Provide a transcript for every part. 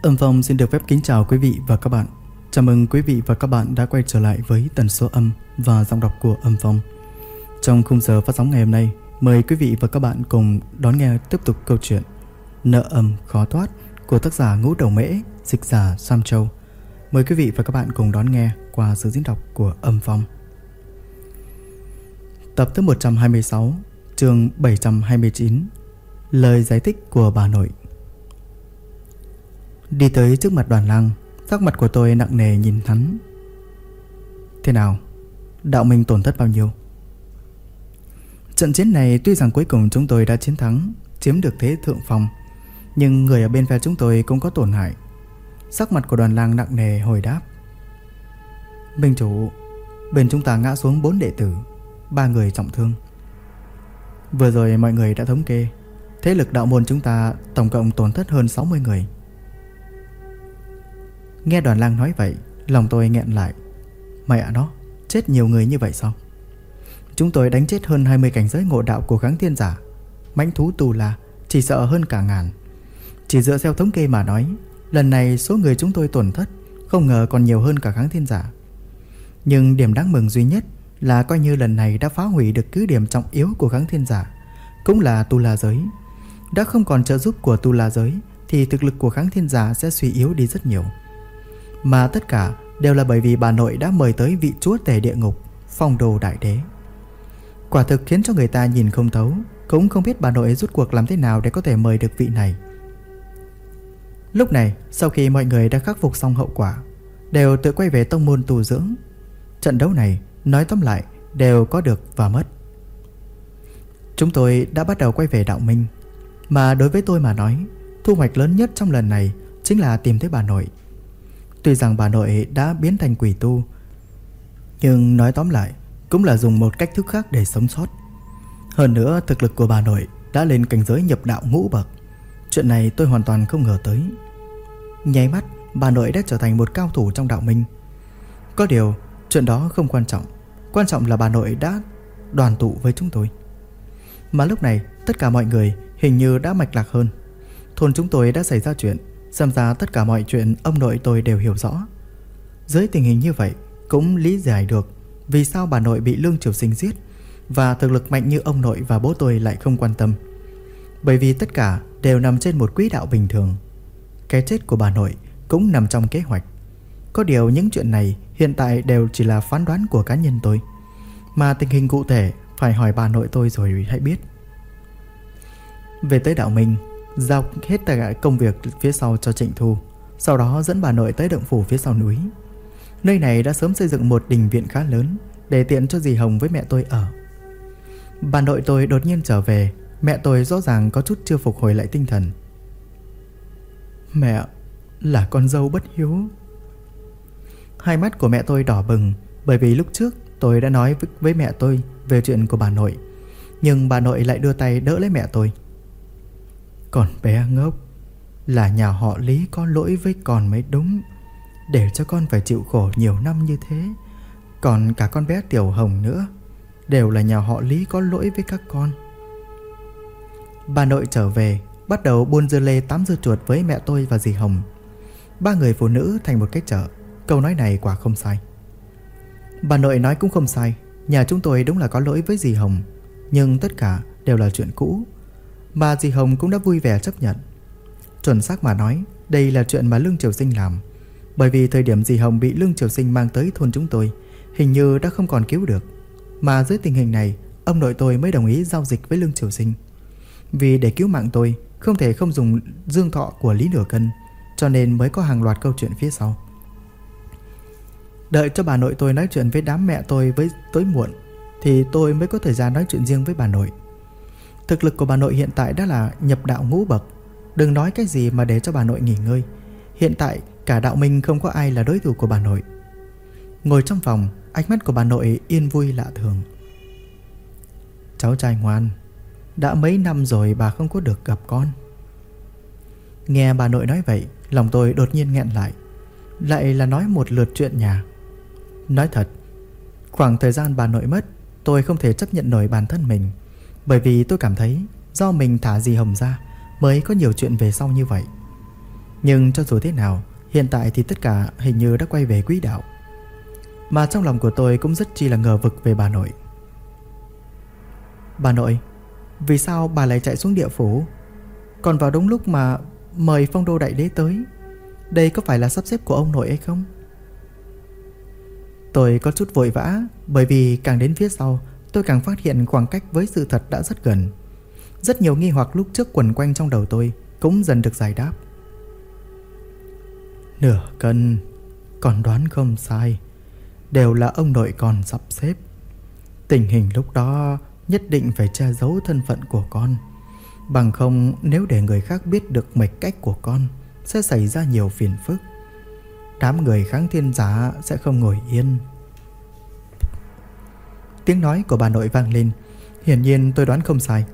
Âm Phong xin được phép kính chào quý vị và các bạn. Chào mừng quý vị và các bạn đã quay trở lại với tần số âm và giọng đọc của Âm Phong. Trong khung giờ phát sóng ngày hôm nay, mời quý vị và các bạn cùng đón nghe tiếp tục câu chuyện Nợ âm khó thoát của tác giả Ngũ Đầu Mễ, dịch giả Sam Châu. Mời quý vị và các bạn cùng đón nghe qua sự diễn đọc của Âm Phong. Tập thứ 126, chương 729, lời giải thích của bà nội. Đi tới trước mặt Đoàn Lang, sắc mặt của tôi nặng nề nhìn hắn. Thế nào? Đạo Minh tổn thất bao nhiêu? Trận chiến này tuy rằng cuối cùng chúng tôi đã chiến thắng, chiếm được thế thượng phong, nhưng người ở bên phe chúng tôi cũng có tổn hại. Sắc mặt của Đoàn Lang nặng nề hồi đáp. Minh chủ, bên chúng ta ngã xuống 4 đệ tử, 3 người trọng thương. Vừa rồi mọi người đã thống kê, thế lực đạo môn chúng ta tổng cộng tổn thất hơn 60 người. Nghe Đoàn Lang nói vậy, lòng tôi nghẹn lại. Mẹ nó, chết nhiều người như vậy sao? Chúng tôi đánh chết hơn 20 cảnh giới ngộ đạo của Kháng Thiên Giả. Mãnh thú tù la chỉ sợ hơn cả ngàn. Chỉ dựa theo thống kê mà nói, lần này số người chúng tôi tổn thất không ngờ còn nhiều hơn cả Kháng Thiên Giả. Nhưng điểm đáng mừng duy nhất là coi như lần này đã phá hủy được cứ điểm trọng yếu của Kháng Thiên Giả, cũng là tu la giới. Đã không còn trợ giúp của tu la giới thì thực lực của Kháng Thiên Giả sẽ suy yếu đi rất nhiều. Mà tất cả đều là bởi vì bà nội đã mời tới vị chúa tể địa ngục, Phong Đồ Đại Đế. Quả thực khiến cho người ta nhìn không thấu, cũng không biết bà nội rút cuộc làm thế nào để có thể mời được vị này. Lúc này, sau khi mọi người đã khắc phục xong hậu quả, đều tự quay về tông môn tu dưỡng. Trận đấu này, nói tóm lại, đều có được và mất. Chúng tôi đã bắt đầu quay về đạo minh. Mà đối với tôi mà nói, thu hoạch lớn nhất trong lần này chính là tìm thấy bà nội. Tuy rằng bà nội đã biến thành quỷ tu, nhưng nói tóm lại cũng là dùng một cách thức khác để sống sót. Hơn nữa thực lực của bà nội đã lên cảnh giới nhập đạo ngũ bậc. Chuyện này tôi hoàn toàn không ngờ tới. Nháy mắt bà nội đã trở thành một cao thủ trong đạo minh. Có điều chuyện đó không quan trọng. Quan trọng là bà nội đã đoàn tụ với chúng tôi. Mà lúc này tất cả mọi người hình như đã mạch lạc hơn. Thôn chúng tôi đã xảy ra chuyện, xem ra tất cả mọi chuyện ông nội tôi đều hiểu rõ. Dưới tình hình như vậy cũng lý giải được vì sao bà nội bị Lương Triều Sinh giết, và thực lực mạnh như ông nội và bố tôi lại không quan tâm. Bởi vì tất cả đều nằm trên một quỹ đạo bình thường. Cái chết của bà nội cũng nằm trong kế hoạch. Có điều những chuyện này hiện tại đều chỉ là phán đoán của cá nhân tôi, mà tình hình cụ thể phải hỏi bà nội tôi rồi hãy biết. Về tới đạo minh, giao hết tất cả công việc phía sau cho Trịnh Thu, sau đó dẫn bà nội tới động phủ phía sau núi. Nơi này đã sớm xây dựng một đình viện khá lớn để tiện cho dì Hồng với mẹ tôi ở. Bà nội tôi đột nhiên trở về, mẹ tôi rõ ràng có chút chưa phục hồi lại tinh thần. Mẹ, là con dâu bất hiếu. Hai mắt của mẹ tôi đỏ bừng, bởi vì lúc trước tôi đã nói với mẹ tôi về chuyện của bà nội, nhưng bà nội lại đưa tay đỡ lấy mẹ tôi. Còn bé ngốc, là nhà họ Lý có lỗi với con mới đúng, để cho con phải chịu khổ nhiều năm như thế. Còn cả con bé Tiểu Hồng nữa, đều là nhà họ Lý có lỗi với các con. Bà nội trở về, bắt đầu buôn dưa lê tắm dưa chuột với mẹ tôi và dì Hồng. 3 người phụ nữ thành một cái chợ. Câu nói này quả không sai. Bà nội nói cũng không sai. Nhà chúng tôi đúng là có lỗi với dì Hồng, nhưng tất cả đều là chuyện cũ, mà dì Hồng cũng đã vui vẻ chấp nhận. Chuẩn xác mà nói, đây là chuyện mà Lương Triều Sinh làm. Bởi vì thời điểm dì Hồng bị Lương Triều Sinh mang tới thôn chúng tôi, hình như đã không còn cứu được. Mà dưới tình hình này, ông nội tôi mới đồng ý giao dịch với Lương Triều Sinh. Vì để cứu mạng tôi, không thể không dùng dương thọ của Lý Nửa Cân, cho nên mới có hàng loạt câu chuyện phía sau. Đợi cho bà nội tôi nói chuyện với đám mẹ tôi với tối muộn, thì tôi mới có thời gian nói chuyện riêng với bà nội. Thực lực của bà nội hiện tại đã là nhập đạo ngũ bậc. Đừng nói cái gì mà để cho bà nội nghỉ ngơi. Hiện tại cả đạo minh không có ai là đối thủ của bà nội. Ngồi trong phòng, ánh mắt của bà nội yên vui lạ thường. Cháu trai ngoan, đã mấy năm rồi bà không có được gặp con. Nghe bà nội nói vậy, lòng tôi đột nhiên nghẹn lại. Lại là nói một lượt chuyện nhà. Nói thật, khoảng thời gian bà nội mất, tôi không thể chấp nhận nổi bản thân mình. Bởi vì tôi cảm thấy do mình thả dì Hồng ra mới có nhiều chuyện về sau như vậy. Nhưng cho dù thế nào, hiện tại thì tất cả hình như đã quay về quỹ đạo. Mà trong lòng của tôi cũng rất chi là ngờ vực về bà nội. Bà nội, vì sao bà lại chạy xuống địa phủ, còn vào đúng lúc mà mời Phong Đô Đại Đế tới? Đây có phải là sắp xếp của ông nội hay không? Tôi có chút vội vã, bởi vì càng đến phía sau tôi càng phát hiện khoảng cách với sự thật đã rất gần. Rất nhiều nghi hoặc lúc trước quẩn quanh trong đầu tôi cũng dần được giải đáp. Nửa cân, con đoán không sai, đều là ông nội con sắp xếp. Tình hình lúc đó nhất định phải che giấu thân phận của con, bằng không nếu để người khác biết được mạch cách của con sẽ xảy ra nhiều phiền phức. Đám người kháng thiên giả sẽ không ngồi yên. Tiếng nói của bà nội vang lên. Hiển nhiên tôi đoán không sai.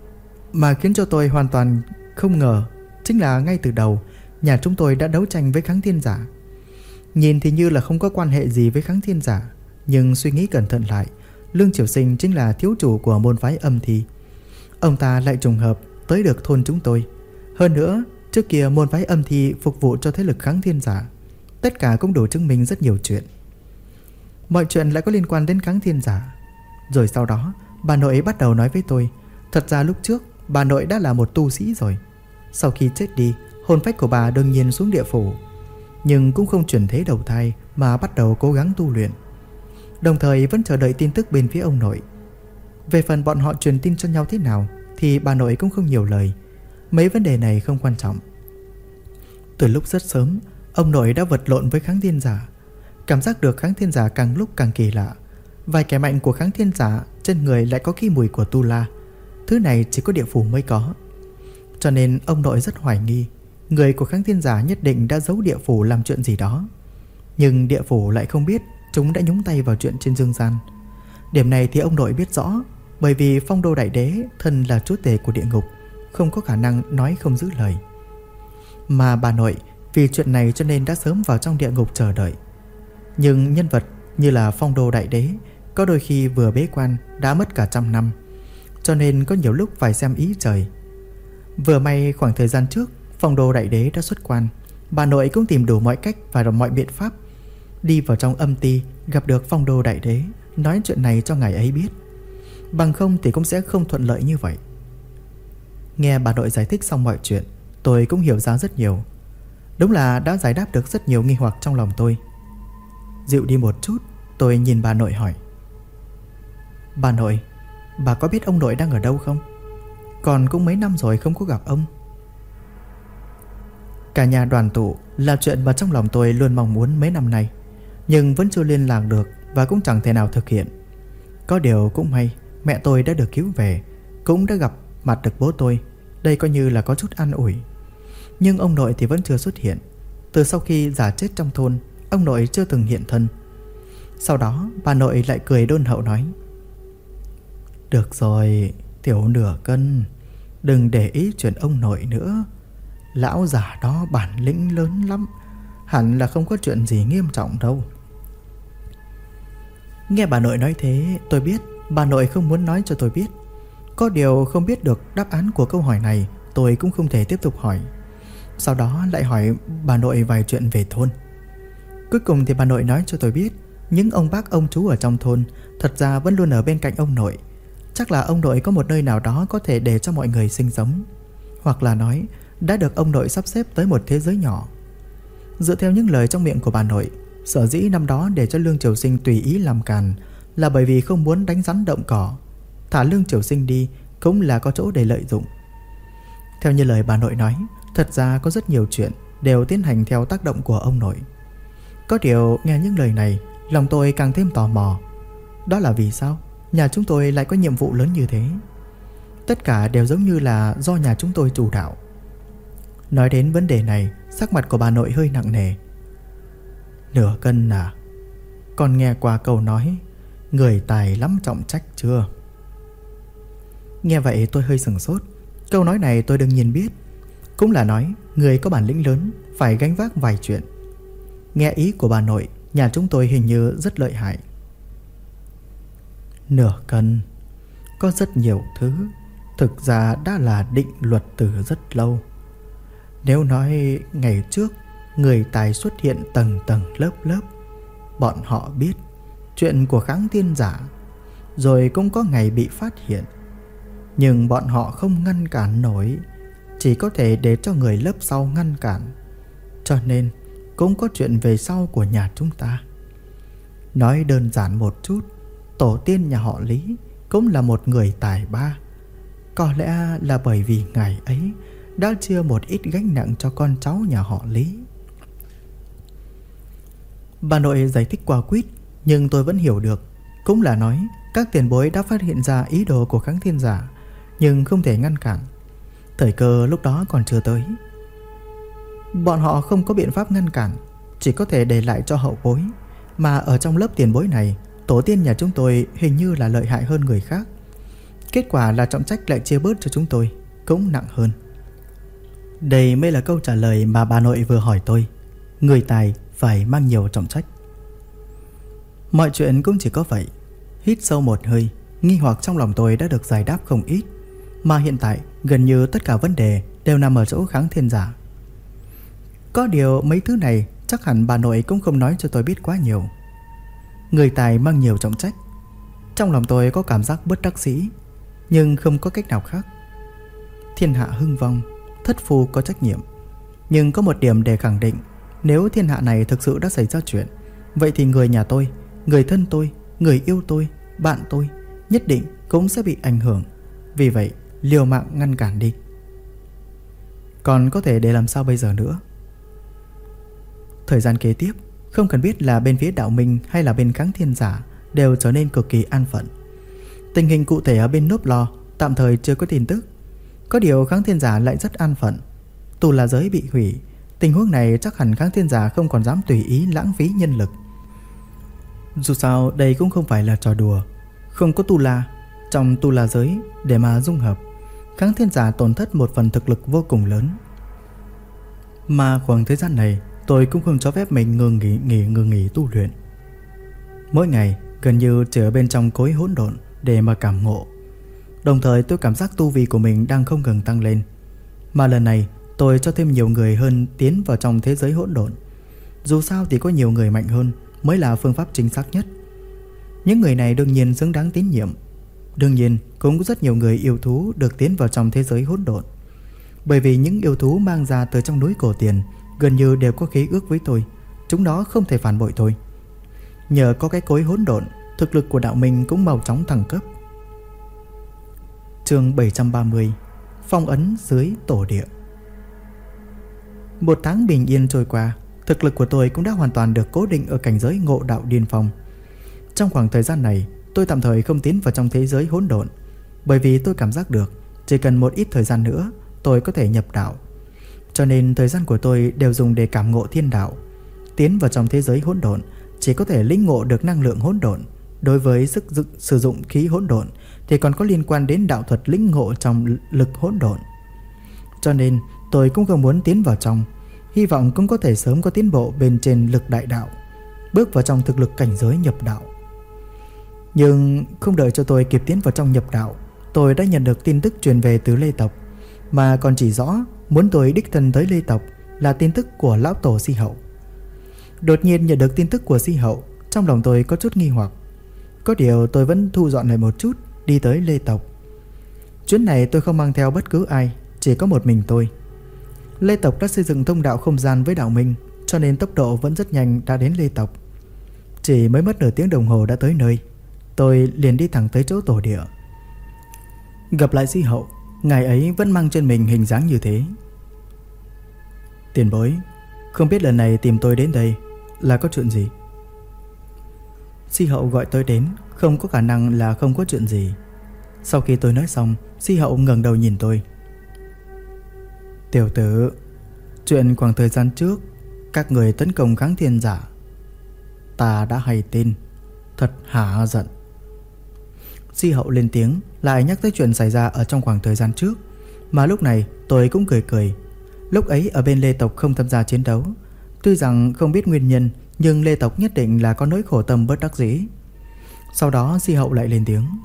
Mà khiến cho tôi hoàn toàn không ngờ chính là ngay từ đầu nhà chúng tôi đã đấu tranh với kháng thiên giả. Nhìn thì như là không có quan hệ gì với kháng thiên giả, nhưng suy nghĩ cẩn thận lại, Lương Triều Sinh chính là thiếu chủ của môn phái âm thi. Ông ta lại trùng hợp tới được thôn chúng tôi. Hơn nữa, trước kia môn phái âm thi phục vụ cho thế lực kháng thiên giả. Tất cả cũng đủ chứng minh rất nhiều chuyện. Mọi chuyện lại có liên quan đến kháng thiên giả. Rồi sau đó bà nội bắt đầu nói với tôi, thật ra lúc trước bà nội đã là một tu sĩ rồi. Sau khi chết đi, hồn phách của bà đương nhiên xuống địa phủ, nhưng cũng không chuyển thế đầu thai mà bắt đầu cố gắng tu luyện, đồng thời vẫn chờ đợi tin tức bên phía ông nội. Về phần bọn họ truyền tin cho nhau thế nào thì bà nội cũng không nhiều lời. Mấy vấn đề này không quan trọng. Từ lúc rất sớm, ông nội đã vật lộn với kháng thiên giả. Cảm giác được kháng thiên giả càng lúc càng kỳ lạ. Vài kẻ mạnh của kháng thiên giả trên người lại có cái mùi của tu la. Thứ này chỉ có địa phủ mới có. Cho nên ông nội rất hoài nghi người của kháng thiên giả nhất định đã giấu địa phủ làm chuyện gì đó. Nhưng địa phủ lại không biết chúng đã nhúng tay vào chuyện trên dương gian. Điểm này thì ông nội biết rõ, bởi vì Phong Đô Đại Đế thân là chúa tể của địa ngục, không có khả năng nói không giữ lời. Mà bà nội vì chuyện này cho nên đã sớm vào trong địa ngục chờ đợi. Nhưng nhân vật như là Phong Đô Đại Đế có đôi khi vừa bế quan đã mất cả 100 năm, cho nên có nhiều lúc phải xem ý trời. Vừa may khoảng thời gian trước Phong Đô Đại Đế đã xuất quan, bà nội cũng tìm đủ mọi cách và mọi biện pháp đi vào trong âm ti, gặp được Phong Đô Đại Đế, nói chuyện này cho ngài ấy biết. Bằng không thì cũng sẽ không thuận lợi như vậy. Nghe bà nội giải thích xong mọi chuyện, tôi cũng hiểu ra rất nhiều. Đúng là đã giải đáp được rất nhiều nghi hoặc trong lòng tôi. Dịu đi một chút, tôi nhìn bà nội hỏi, bà nội, bà có biết ông nội đang ở đâu không? Còn cũng mấy năm rồi không có gặp ông. Cả nhà đoàn tụ là chuyện mà trong lòng tôi luôn mong muốn mấy năm nay, nhưng vẫn chưa liên lạc được và cũng chẳng thể nào thực hiện. Có điều cũng may, mẹ tôi đã được cứu về, cũng đã gặp mặt được bố tôi. Đây coi như là có chút an ủi. Nhưng ông nội thì vẫn chưa xuất hiện. Từ sau khi già chết trong thôn, ông nội chưa từng hiện thân. Sau đó bà nội lại cười đôn hậu nói, được rồi, tiểu nửa cân, đừng để ý chuyện ông nội nữa. Lão già đó bản lĩnh lớn lắm, hẳn là không có chuyện gì nghiêm trọng đâu. Nghe bà nội nói thế, tôi biết bà nội không muốn nói cho tôi biết. Có điều không biết được đáp án của câu hỏi này, tôi cũng không thể tiếp tục hỏi. Sau đó lại hỏi bà nội vài chuyện về thôn. Cuối cùng thì bà nội nói cho tôi biết, những ông bác ông chú ở trong thôn thật ra vẫn luôn ở bên cạnh ông nội. Chắc là ông nội có một nơi nào đó có thể để cho mọi người sinh sống, hoặc là nói đã được ông nội sắp xếp tới một thế giới nhỏ. Dựa theo những lời trong miệng của bà nội, sở dĩ năm đó để cho Lương Triều Sinh tùy ý làm càn là bởi vì không muốn đánh rắn động cỏ. Thả Lương Triều Sinh đi cũng là có chỗ để lợi dụng. Theo như lời bà nội nói, thật ra có rất nhiều chuyện đều tiến hành theo tác động của ông nội. Có điều nghe những lời này, lòng tôi càng thêm tò mò. Đó là vì sao nhà chúng tôi lại có nhiệm vụ lớn như thế? Tất cả đều giống như là do nhà chúng tôi chủ đạo. Nói đến vấn đề này, sắc mặt của bà nội hơi nặng nề. Nửa cân à, con nghe qua câu nói người tài lắm trọng trách chưa? Nghe vậy tôi hơi sửng sốt. Câu nói này tôi đương nhiên biết, cũng là nói người có bản lĩnh lớn phải gánh vác vài chuyện. Nghe ý của bà nội, nhà chúng tôi hình như rất lợi hại. Nửa cân, có rất nhiều thứ thực ra đã là định luật từ rất lâu. Nếu nói ngày trước người tài xuất hiện tầng tầng lớp lớp, bọn họ biết chuyện của Kháng Thiên Giả, rồi cũng có ngày bị phát hiện. Nhưng bọn họ không ngăn cản nổi, chỉ có thể để cho người lớp sau ngăn cản. Cho nên cũng có chuyện về sau của nhà chúng ta. Nói đơn giản một chút, tổ tiên nhà họ Lý cũng là một người tài ba. Có lẽ là bởi vì ngày ấy đã chia một ít gánh nặng cho con cháu nhà họ Lý. Bà nội giải thích quả quýt, nhưng tôi vẫn hiểu được. Cũng là nói các tiền bối đã phát hiện ra ý đồ của Kháng Thiên Giả, nhưng không thể ngăn cản. Thời cơ lúc đó còn chưa tới. Bọn họ không có biện pháp ngăn cản, chỉ có thể để lại cho hậu bối. Mà ở trong lớp tiền bối này, tổ tiên nhà chúng tôi hình như là lợi hại hơn người khác. Kết quả là trọng trách lại chia bớt cho chúng tôi, cũng nặng hơn. Đây mới là câu trả lời mà bà nội vừa hỏi tôi. Người tài phải mang nhiều trọng trách. Mọi chuyện cũng chỉ có vậy. Hít sâu một hơi, nghi hoặc trong lòng tôi đã được giải đáp không ít. Mà hiện tại gần như tất cả vấn đề đều nằm ở chỗ Kháng Thiên Giả. Có điều mấy thứ này chắc hẳn bà nội cũng không nói cho tôi biết quá nhiều. Người tài mang nhiều trọng trách. Trong lòng tôi có cảm giác bất đắc dĩ, nhưng không có cách nào khác. Thiên hạ hưng vong, thất phu có trách nhiệm. Nhưng có một điểm để khẳng định, nếu thiên hạ này thực sự đã xảy ra chuyện, vậy thì người nhà tôi, người thân tôi, người yêu tôi, bạn tôi nhất định cũng sẽ bị ảnh hưởng. Vì vậy liều mạng ngăn cản đi. Còn có thể để làm sao bây giờ nữa? Thời gian kế tiếp, không cần biết là bên phía Đạo Minh hay là bên Kháng Thiên Giả, đều trở nên cực kỳ an phận. Tình hình cụ thể ở bên Nốp Lo tạm thời chưa có tin tức. Có điều Kháng Thiên Giả lại rất an phận. Tu La giới bị hủy, tình huống này chắc hẳn Kháng Thiên Giả không còn dám tùy ý lãng phí nhân lực. Dù sao đây cũng không phải là trò đùa. Không có Tu La trong Tu La giới để mà dung hợp, Kháng Thiên Giả tổn thất một phần thực lực vô cùng lớn. Mà khoảng thời gian này tôi cũng không cho phép mình ngừng nghỉ tu luyện. Mỗi ngày gần như chỉ ở bên trong cối hỗn độn để mà cảm ngộ. Đồng thời tôi cảm giác tu vi của mình đang không ngừng tăng lên. Mà lần này tôi cho thêm nhiều người hơn tiến vào trong thế giới hỗn độn. Dù sao thì có nhiều người mạnh hơn mới là phương pháp chính xác nhất. Những người này đương nhiên xứng đáng tín nhiệm. Đương nhiên cũng có rất nhiều người yêu thú được tiến vào trong thế giới hỗn độn. Bởi vì những yêu thú mang ra từ trong núi cổ tiền gần như đều có khế ước với tôi. Chúng nó không thể phản bội tôi. Nhờ có cái cối hỗn độn, thực lực của Đạo Minh cũng mau chóng thăng cấp. Chương 730: Phong ấn dưới tổ địa. Một tháng bình yên trôi qua, thực lực của tôi cũng đã hoàn toàn được cố định ở cảnh giới ngộ đạo điên phong. Trong khoảng thời gian này, tôi tạm thời không tiến vào trong thế giới hỗn độn, bởi vì tôi cảm giác được chỉ cần một ít thời gian nữa tôi có thể nhập đạo. Cho nên thời gian của tôi đều dùng để cảm ngộ thiên đạo. Tiến vào trong thế giới hỗn độn chỉ có thể lĩnh ngộ được năng lượng hỗn độn. Đối với sức sử dụng khí hỗn độn thì còn có liên quan đến đạo thuật lĩnh ngộ trong lực hỗn độn. Cho nên tôi cũng không muốn tiến vào trong, hy vọng cũng có thể sớm có tiến bộ bên trên lực đại đạo, bước vào trong thực lực cảnh giới nhập đạo. Nhưng không đợi cho tôi kịp tiến vào trong nhập đạo, tôi đã nhận được tin tức truyền về từ Lê tộc, mà còn chỉ rõ muốn tôi đích thân tới Lê tộc là tin tức của lão tổ Si Hậu. Đột nhiên nhận được tin tức của Si Hậu, trong lòng tôi có chút nghi hoặc. Có điều tôi vẫn thu dọn lại một chút, đi tới Lê tộc. Chuyến này tôi không mang theo bất cứ ai, chỉ có một mình tôi. Lê tộc đã xây dựng thông đạo không gian với Đạo Minh, cho nên tốc độ vẫn rất nhanh đã đến Lê tộc. Chỉ mới mất nửa tiếng đồng hồ đã tới nơi. Tôi liền đi thẳng tới chỗ tổ địa. Gặp lại Si Hậu, ngài ấy vẫn mang trên mình hình dáng như thế. Tiền bối, không biết lần này tìm tôi đến đây là có chuyện gì? Si Hậu gọi tôi đến, không có khả năng là không có chuyện gì. Sau khi tôi nói xong, Si Hậu ngẩng đầu nhìn tôi. Tiểu tử, chuyện khoảng thời gian trước các người tấn công Kháng Thiên Giả, ta đã hay tin, thật hả giận. Si Hậu lên tiếng, lại nhắc tới chuyện xảy ra ở trong khoảng thời gian trước. Mà lúc này tôi cũng cười cười. Lúc ấy ở bên Lê tộc không tham gia chiến đấu, tuy rằng không biết nguyên nhân, nhưng Lê tộc nhất định là có nỗi khổ tâm bất đắc dĩ. Sau đó Si Hậu lại lên tiếng.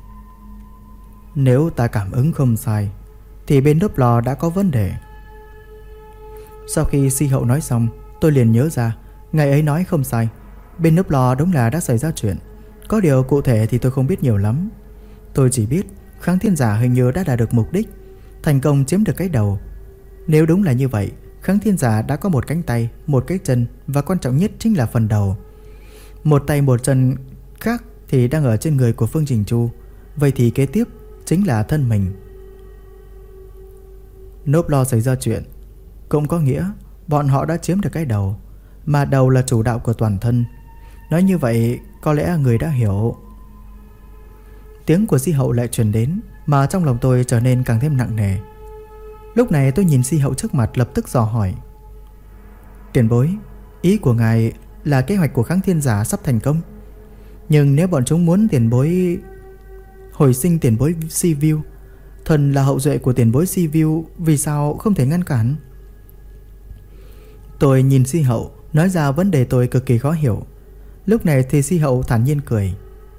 Nếu ta cảm ứng không sai thì bên Nốp Lò đã có vấn đề. Sau khi Si Hậu nói xong, tôi liền nhớ ra ngày ấy nói không sai, bên núp lò đúng là đã xảy ra chuyện. Có điều cụ thể thì tôi không biết nhiều lắm. Tôi chỉ biết Kháng Thiên Giả hình như đã đạt được mục đích, thành công chiếm được cái đầu. Nếu đúng là như vậy, Kháng Thiên Giả đã có một cánh tay, một cái chân, và quan trọng nhất chính là phần đầu. Một tay một chân khác thì đang ở trên người của Phương Trình Chu. Vậy thì kế tiếp chính là thân mình. Nốp lo xảy ra chuyện cũng có nghĩa bọn họ đã chiếm được cái đầu, mà đầu là chủ đạo của toàn thân. Nói như vậy có lẽ người đã hiểu. Tiếng của Si Hậu lại truyền đến, mà trong lòng tôi trở nên càng thêm nặng nề. Lúc này tôi nhìn Si Hậu trước mặt, lập tức dò hỏi: tiền bối, ý của ngài là kế hoạch của Kháng Thiên Giả sắp thành công. Nhưng nếu bọn chúng muốn tiền bối hồi sinh tiền bối Sivu, thần là hậu duệ của tiền bối Sivu, vì sao không thể ngăn cản? Tôi nhìn Si Hậu, nói ra vấn đề tôi cực kỳ khó hiểu. Lúc này thì Si Hậu thản nhiên cười.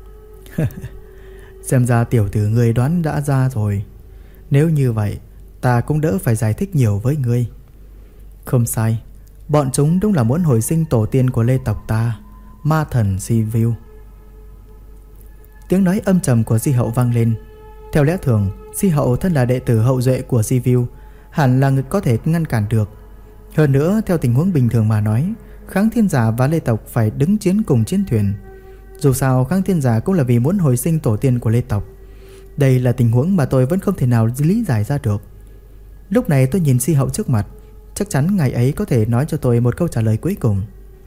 Xem ra tiểu tử ngươi đoán đã ra rồi. Nếu như vậy, ta cũng đỡ phải giải thích nhiều với ngươi. Không sai, bọn chúng đúng là muốn hồi sinh tổ tiên của Lê tộc ta, ma thần Sivu. Tiếng nói âm trầm của Si Hậu vang lên. Theo lẽ thường, Si Hậu thân là đệ tử hậu duệ của Sivu, hẳn là người có thể ngăn cản được. Hơn nữa, theo tình huống bình thường mà nói, Kháng Thiên Giả và Lê tộc phải đứng chiến cùng chiến thuyền. Dù sao Kháng Thiên Giả cũng là vì muốn hồi sinh tổ tiên của Lê tộc. Đây là tình huống mà tôi vẫn không thể nào lý giải ra được. Lúc này tôi nhìn Si Hậu trước mặt, chắc chắn ngài ấy có thể nói cho tôi một câu trả lời cuối cùng.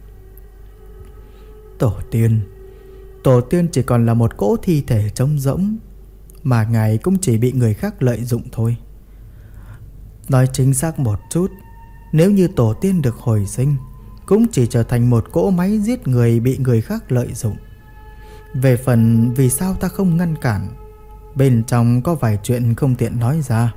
Tổ tiên chỉ còn là một cỗ thi thể trống rỗng, mà ngài cũng chỉ bị người khác lợi dụng thôi. Nói chính xác một chút, nếu như tổ tiên được hồi sinh, cũng chỉ trở thành một cỗ máy giết người bị người khác lợi dụng. Về phần vì sao ta không ngăn cản, bên trong có vài chuyện không tiện nói ra.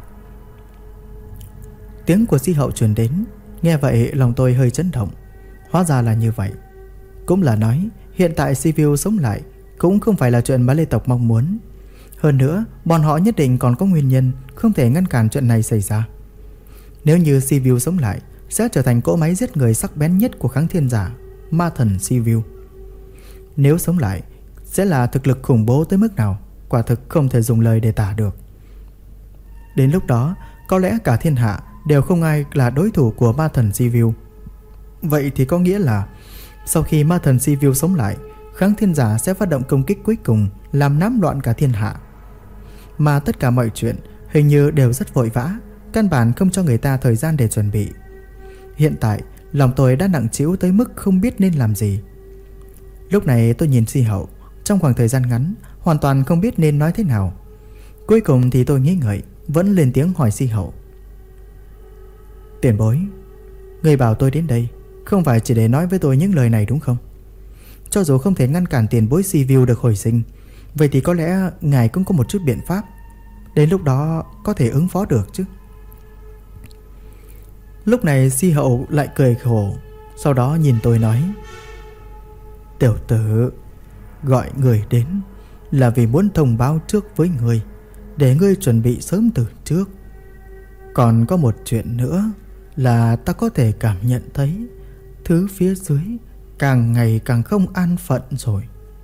Tiếng của Si Hậu truyền đến. Nghe vậy lòng tôi hơi chấn động. Hóa ra là như vậy. Cũng là nói hiện tại Sivu sống lại cũng không phải là chuyện mà Lê tộc mong muốn. Hơn nữa, bọn họ nhất định còn có nguyên nhân không thể ngăn cản chuyện này xảy ra. Nếu như Sivu sống lại, sẽ trở thành cỗ máy giết người sắc bén nhất của Kháng Thiên Giả, ma thần Sivu. Nếu sống lại, sẽ là thực lực khủng bố tới mức nào, quả thực không thể dùng lời để tả được. Đến lúc đó, có lẽ cả thiên hạ đều không ai là đối thủ của ma thần Sivu. Vậy thì có nghĩa là sau khi ma thần Sivu sống lại, Kháng Thiên Giả sẽ phát động công kích cuối cùng, làm náo loạn cả thiên hạ. Mà tất cả mọi chuyện hình như đều rất vội vã, căn bản không cho người ta thời gian để chuẩn bị. Hiện tại lòng tôi đã nặng trĩu tới mức không biết nên làm gì. Lúc này tôi nhìn Si Hậu, trong khoảng thời gian ngắn hoàn toàn không biết nên nói thế nào. Cuối cùng thì tôi nghĩ ngợi, vẫn lên tiếng hỏi Si Hậu: tiền bối, người bảo tôi đến đây không phải chỉ để nói với tôi những lời này đúng không? Cho dù không thể ngăn cản tiền bối Sivu được hồi sinh, vậy thì có lẽ ngài cũng có một chút biện pháp, đến lúc đó có thể ứng phó được chứ. Lúc này Si Hậu lại cười khổ, sau đó nhìn tôi nói: tiểu tử, gọi người đến là vì muốn thông báo trước với người, để ngươi chuẩn bị sớm từ trước. Còn có một chuyện nữa là ta có thể cảm nhận thấy thứ phía dưới càng ngày càng không an phận rồi.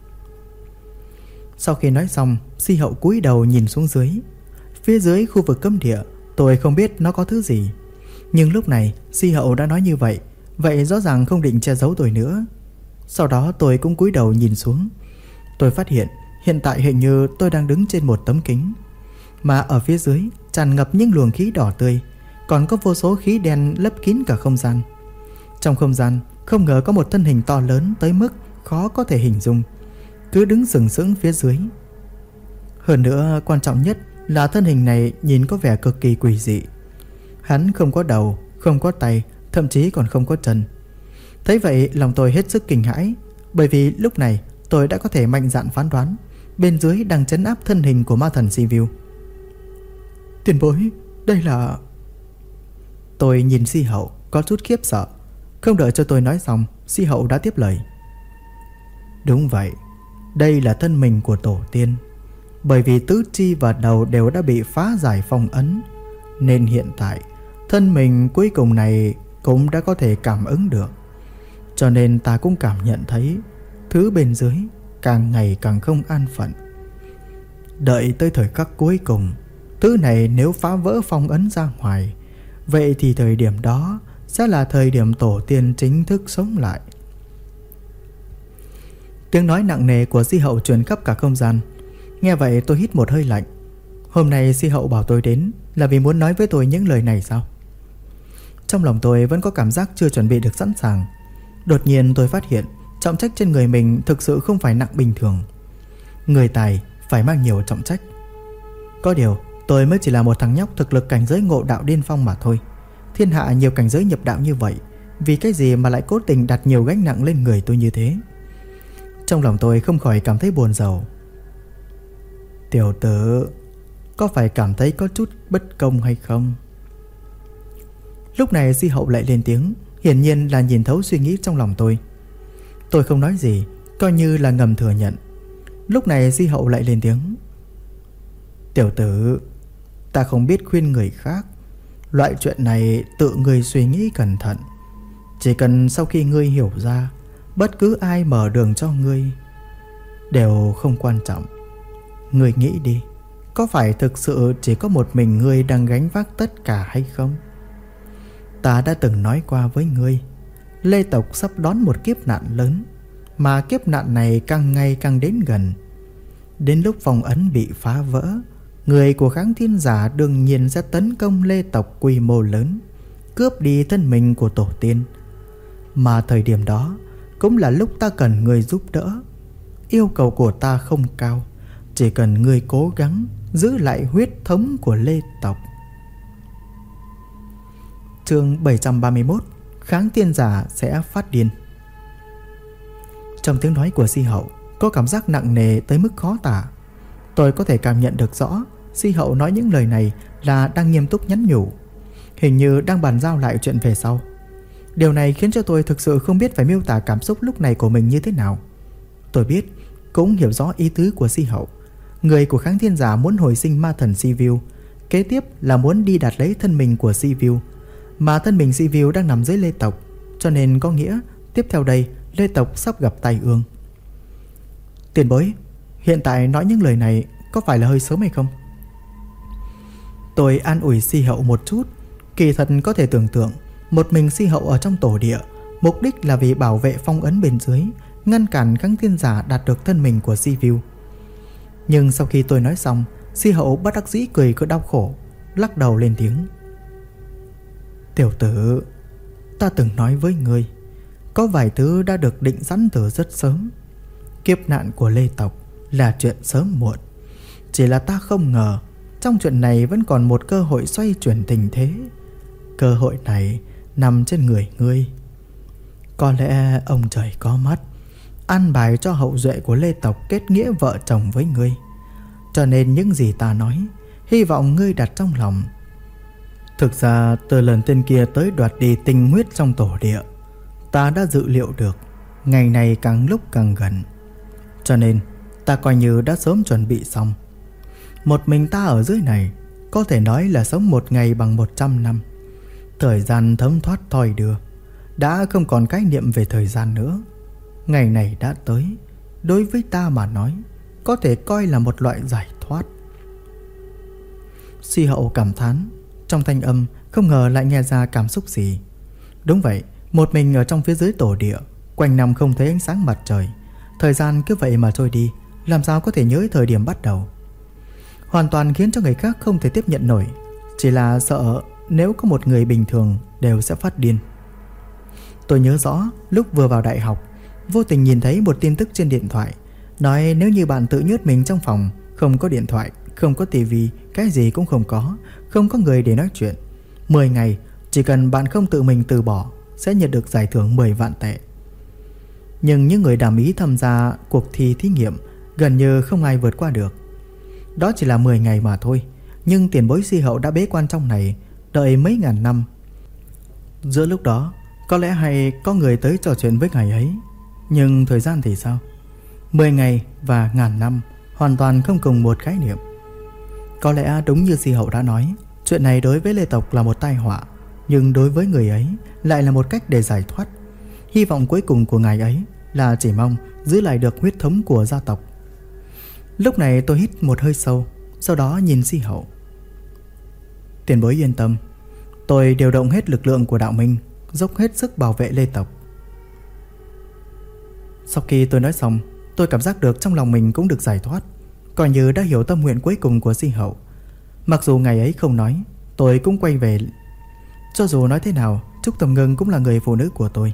Sau khi nói xong, Si Hậu cúi đầu nhìn xuống dưới. Phía dưới khu vực cấm địa, tôi không biết nó có thứ gì. Nhưng lúc này Si Hậu đã nói như vậy, vậy rõ ràng không định che giấu tôi nữa. Sau đó tôi cũng cúi đầu nhìn xuống. Tôi phát hiện hiện tại hình như tôi đang đứng trên một tấm kính, mà ở phía dưới tràn ngập những luồng khí đỏ tươi, còn có vô số khí đen lấp kín cả không gian. Trong không gian không ngờ có một thân hình to lớn tới mức khó có thể hình dung, cứ đứng sừng sững phía dưới. Hơn nữa quan trọng nhất là thân hình này nhìn có vẻ cực kỳ quỷ dị. Hắn không có đầu, không có tay, thậm chí còn không có chân. Thấy vậy lòng tôi hết sức kinh hãi, bởi vì lúc này tôi đã có thể mạnh dạn phán đoán bên dưới đang trấn áp thân hình của ma thần Sivu. Tiền bối, đây là... Tôi nhìn Si Hậu có chút khiếp sợ. Không đợi cho tôi nói xong, Si Hậu đã tiếp lời: đúng vậy, đây là thân mình của tổ tiên. Bởi vì tứ chi và đầu đều đã bị phá giải phong ấn, nên hiện tại thân mình cuối cùng này cũng đã có thể cảm ứng được. Cho nên ta cũng cảm nhận thấy thứ bên dưới càng ngày càng không an phận. Đợi tới thời khắc cuối cùng, thứ này nếu phá vỡ phong ấn ra ngoài, vậy thì thời điểm đó sẽ là thời điểm tổ tiên chính thức sống lại. Tiếng nói nặng nề của Di Hậu truyền khắp cả không gian. Nghe vậy tôi hít một hơi lạnh. Hôm nay Di Hậu bảo tôi đến là vì muốn nói với tôi những lời này sao? Trong lòng tôi vẫn có cảm giác chưa chuẩn bị được sẵn sàng. Đột nhiên tôi phát hiện trọng trách trên người mình thực sự không phải nặng bình thường. Người tài phải mang nhiều trọng trách. Có điều tôi mới chỉ là một thằng nhóc thực lực cảnh giới ngộ đạo điên phong mà thôi. Thiên hạ nhiều cảnh giới nhập đạo như vậy, vì cái gì mà lại cố tình đặt nhiều gánh nặng lên người tôi như thế? Trong lòng tôi không khỏi cảm thấy buồn rầu. Tiểu tử, có phải cảm thấy có chút bất công hay không? Lúc này Di Hậu lại lên tiếng, hiển nhiên là nhìn thấu suy nghĩ trong lòng tôi. Tôi không nói gì, coi như là ngầm thừa nhận. Lúc này Di Hậu lại lên tiếng. Tiểu tử, ta không biết khuyên người khác. Loại chuyện này tự ngươi suy nghĩ cẩn thận. Chỉ cần sau khi ngươi hiểu ra, bất cứ ai mở đường cho ngươi đều không quan trọng. Ngươi nghĩ đi, có phải thực sự chỉ có một mình ngươi đang gánh vác tất cả hay không? Ta đã từng nói qua với ngươi, Lê tộc sắp đón một kiếp nạn lớn, mà kiếp nạn này càng ngày càng đến gần. Đến lúc phong ấn bị phá vỡ, người của Kháng Thiên Giả đương nhiên sẽ tấn công Lê tộc quy mô lớn, cướp đi thân mình của tổ tiên. Mà thời điểm đó cũng là lúc ta cần người giúp đỡ. Yêu cầu của ta không cao, chỉ cần ngươi cố gắng giữ lại huyết thống của Lê tộc. Chương 731: Kháng Thiên Giả sẽ phát điên. Trong tiếng nói của Di Hậu có cảm giác nặng nề tới mức khó tả. Tôi có thể cảm nhận được rõ Di Hậu nói những lời này là đang nghiêm túc nhắn nhủ, hình như đang bàn giao lại chuyện về sau. Điều này khiến cho tôi thực sự không biết phải miêu tả cảm xúc lúc này của mình như thế nào. Tôi biết, cũng hiểu rõ ý tứ của Di Hậu. Người của Kháng Thiên Giả muốn hồi sinh ma thần Sivu, kế tiếp là muốn đi đạt lấy thân mình của Sivu. Mà thân mình Sivu đang nằm dưới Lê tộc, cho nên có nghĩa tiếp theo đây Lê tộc sắp gặp tai ương. Tiền bối, hiện tại nói những lời này có phải là hơi sớm hay không? Tôi an ủi Di Hậu một chút. Kỳ thật có thể tưởng tượng, một mình Di Hậu ở trong tổ địa, mục đích là vì bảo vệ phong ấn bên dưới, ngăn cản Kháng Thiên Giả đạt được thân mình của Sivu. Nhưng sau khi tôi nói xong, Di Hậu bất đắc dĩ cười có đau khổ, lắc đầu lên tiếng. Tiểu tử, ta từng nói với ngươi, có vài thứ đã được định sẵn từ rất sớm. Kiếp nạn của Lê tộc là chuyện sớm muộn. Chỉ là ta không ngờ trong chuyện này vẫn còn một cơ hội xoay chuyển tình thế. Cơ hội này nằm trên người ngươi. Có lẽ ông trời có mắt, an bài cho hậu duệ của Lê tộc kết nghĩa vợ chồng với ngươi. Cho nên những gì ta nói, hy vọng ngươi đặt trong lòng. Thực ra từ lần tên kia tới đoạt đi tinh huyết trong tổ địa, ta đã dự liệu được ngày này càng lúc càng gần. Cho nên ta coi như đã sớm chuẩn bị xong. Một mình ta ở dưới này có thể nói là sống một ngày bằng 100 năm. Thời gian thấm thoát thoi đưa, đã không còn khái niệm về thời gian nữa. Ngày này đã tới, đối với ta mà nói, có thể coi là một loại giải thoát. Di Hậu cảm thán, trong thanh âm không ngờ lại nghe ra cảm xúc gì. Đúng vậy, một mình ở trong phía dưới tổ địa, quanh năm không thấy ánh sáng mặt trời. Thời gian cứ vậy mà trôi đi, làm sao có thể nhớ thời điểm bắt đầu. Hoàn toàn khiến cho người khác không thể tiếp nhận nổi. Chỉ là sợ nếu có một người bình thường đều sẽ phát điên. Tôi nhớ rõ lúc vừa vào đại học, vô tình nhìn thấy một tin tức trên điện thoại, nói nếu như bạn tự nhốt mình trong phòng, không có điện thoại, không có tivi, cái gì cũng không có, không có người để nói chuyện, 10 ngày, chỉ cần bạn không tự mình từ bỏ, sẽ nhận được giải thưởng 10 vạn tệ. Nhưng những người đảm ý tham gia cuộc thi thí nghiệm gần như không ai vượt qua được. Đó chỉ là 10 ngày mà thôi, nhưng tiền bối Di Hậu đã bế quan trong này đợi mấy ngàn năm. Giữa lúc đó có lẽ hay có người tới trò chuyện với ngài ấy. Nhưng thời gian thì sao? 10 ngày và ngàn năm hoàn toàn không cùng một khái niệm. Có lẽ đúng như Di Hậu đã nói, chuyện này đối với Lê tộc là một tai họa, nhưng đối với người ấy lại là một cách để giải thoát. Hy vọng cuối cùng của ngài ấy là chỉ mong giữ lại được huyết thống của gia tộc. Lúc này tôi hít một hơi sâu, sau đó nhìn Si Hậu. Tiền bối yên tâm, tôi điều động hết lực lượng của đạo minh, dốc hết sức bảo vệ Lê tộc. Sau khi tôi nói xong, tôi cảm giác được trong lòng mình cũng được giải thoát, coi như đã hiểu tâm nguyện cuối cùng của Si Hậu. Mặc dù ngày ấy không nói, tôi cũng quay về. Cho dù nói thế nào, Trúc Tầm Ngưng cũng là người phụ nữ của tôi.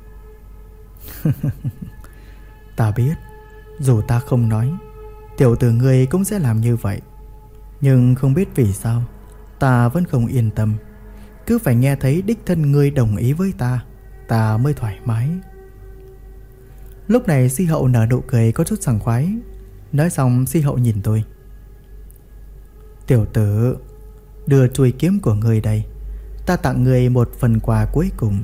Ta biết, dù ta không nói, tiểu tử ngươi cũng sẽ làm như vậy. Nhưng không biết vì sao, ta vẫn không yên tâm. Cứ phải nghe thấy đích thân ngươi đồng ý với ta mới thoải mái. Lúc này Si Hậu nở nụ cười có chút sảng khoái. Nói xong Si Hậu nhìn tôi. Tiểu tử, đưa chuôi kiếm của ngươi đây, ta tặng ngươi một phần quà cuối cùng.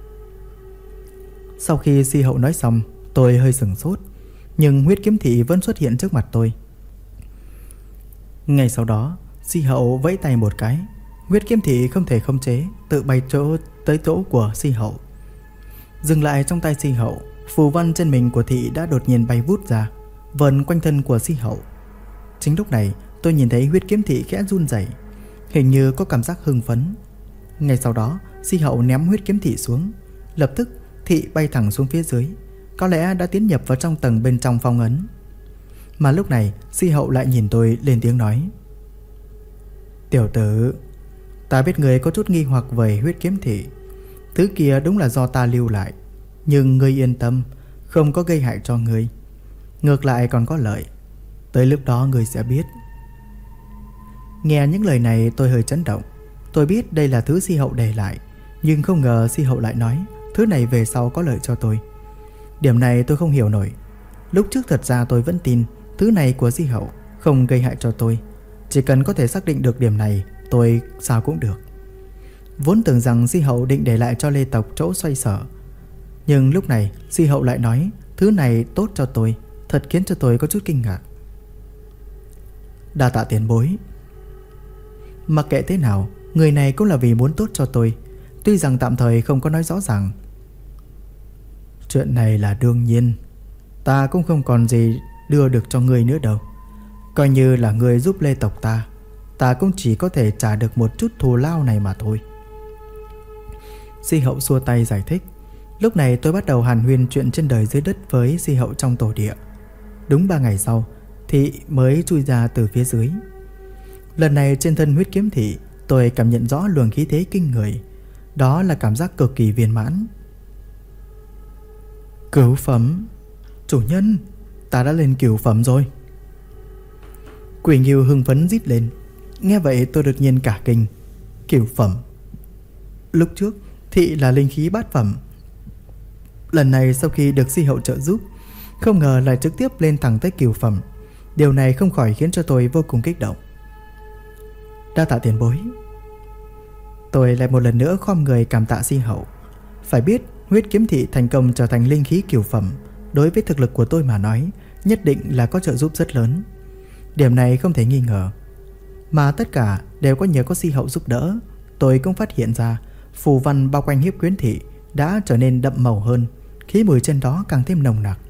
Sau khi Si Hậu nói xong, tôi hơi sửng sốt, nhưng huyết kiếm thị vẫn xuất hiện trước mặt tôi. Ngay sau đó, Si Hậu vẫy tay một cái, huyết kiếm thị không thể khống chế, tự bay tới chỗ của Si Hậu. Dừng lại trong tay Si Hậu, phù văn trên mình của thị đã đột nhiên bay vút ra, vờn quanh thân của Si Hậu. Chính lúc này, tôi nhìn thấy huyết kiếm thị khẽ run rẩy, hình như có cảm giác hưng phấn. Ngay sau đó, Si Hậu ném huyết kiếm thị xuống, lập tức thị bay thẳng xuống phía dưới, có lẽ đã tiến nhập vào trong tầng bên trong phong ấn. Mà lúc này, Si Hậu lại nhìn tôi lên tiếng nói. Tiểu tử, ta biết người có chút nghi hoặc về huyết kiếm thị. Thứ kia đúng là do ta lưu lại, nhưng ngươi yên tâm, không có gây hại cho ngươi, ngược lại còn có lợi. Tới lúc đó ngươi sẽ biết. Nghe những lời này tôi hơi chấn động. Tôi biết đây là thứ Si Hậu để lại, nhưng không ngờ Si Hậu lại nói thứ này về sau có lợi cho tôi. Điểm này tôi không hiểu nổi. Lúc trước thật ra tôi vẫn tin thứ này của Si Hậu không gây hại cho tôi. Chỉ cần có thể xác định được điểm này, tôi sao cũng được. Vốn tưởng rằng Si Hậu định để lại cho Lê tộc chỗ xoay sở, nhưng lúc này Si Hậu lại nói thứ này tốt cho tôi, thật khiến cho tôi có chút kinh ngạc. Đa tạ tiền bối. Mặc kệ thế nào, người này cũng là vì muốn tốt cho tôi, tuy rằng tạm thời không có nói rõ ràng. Chuyện này là đương nhiên, ta cũng không còn gì đưa được cho ngươi nữa đâu. Coi như là ngươi giúp Lê tộc ta cũng chỉ có thể trả được một chút thù lao này mà thôi. Si Hậu xua tay giải thích. Lúc này tôi bắt đầu hàn huyên chuyện trên đời dưới đất với Si Hậu trong tổ địa. Đúng 3 ngày sau, thị mới chui ra từ phía dưới. Lần này trên thân huyết kiếm thị, tôi cảm nhận rõ luồng khí thế kinh người. Đó là cảm giác cực kỳ viên mãn. Cửu phẩm. Chủ nhân, ta đã lên cửu phẩm rồi. Quỷ Nghiêu hưng phấn rít lên. Nghe vậy tôi đột nhiên cả kinh. Cửu phẩm. Lúc trước thị là linh khí bát phẩm, lần này sau khi được Si Hậu trợ giúp, không ngờ lại trực tiếp lên thẳng tới cửu phẩm. Điều này không khỏi khiến cho tôi vô cùng kích động. Đa tạ tiền bối. Tôi lại một lần nữa khom người cảm tạ Si Hậu. Phải biết huyết kiếm thị thành công trở thành linh khí cửu phẩm, đối với thực lực của tôi mà nói nhất định là có trợ giúp rất lớn. Điểm này không thể nghi ngờ. Mà tất cả đều có nhờ có Si Hậu giúp đỡ. Tôi cũng phát hiện ra phù văn bao quanh hiếp quyến thị đã trở nên đậm màu hơn, khí mùi trên đó càng thêm nồng nặc.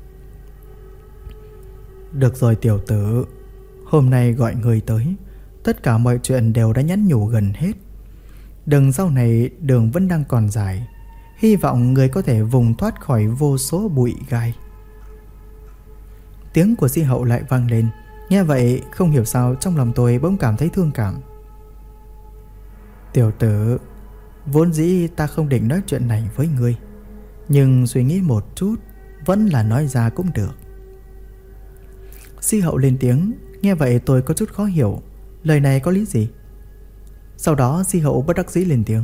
Được rồi tiểu tử, hôm nay gọi người tới, tất cả mọi chuyện đều đã nhắn nhủ gần hết. Đằng sau này đường vẫn đang còn dài, hy vọng người có thể vùng thoát khỏi vô số bụi gai. Tiếng của Si Hậu lại vang lên. Nghe vậy không hiểu sao trong lòng tôi bỗng cảm thấy thương cảm. Tiểu tử, vốn dĩ ta không định nói chuyện này với ngươi, nhưng suy nghĩ một chút vẫn là nói ra cũng được. Si Hậu lên tiếng. Nghe vậy tôi có chút khó hiểu, lời này có lý gì. Sau đó Si Hậu bất đắc dĩ lên tiếng.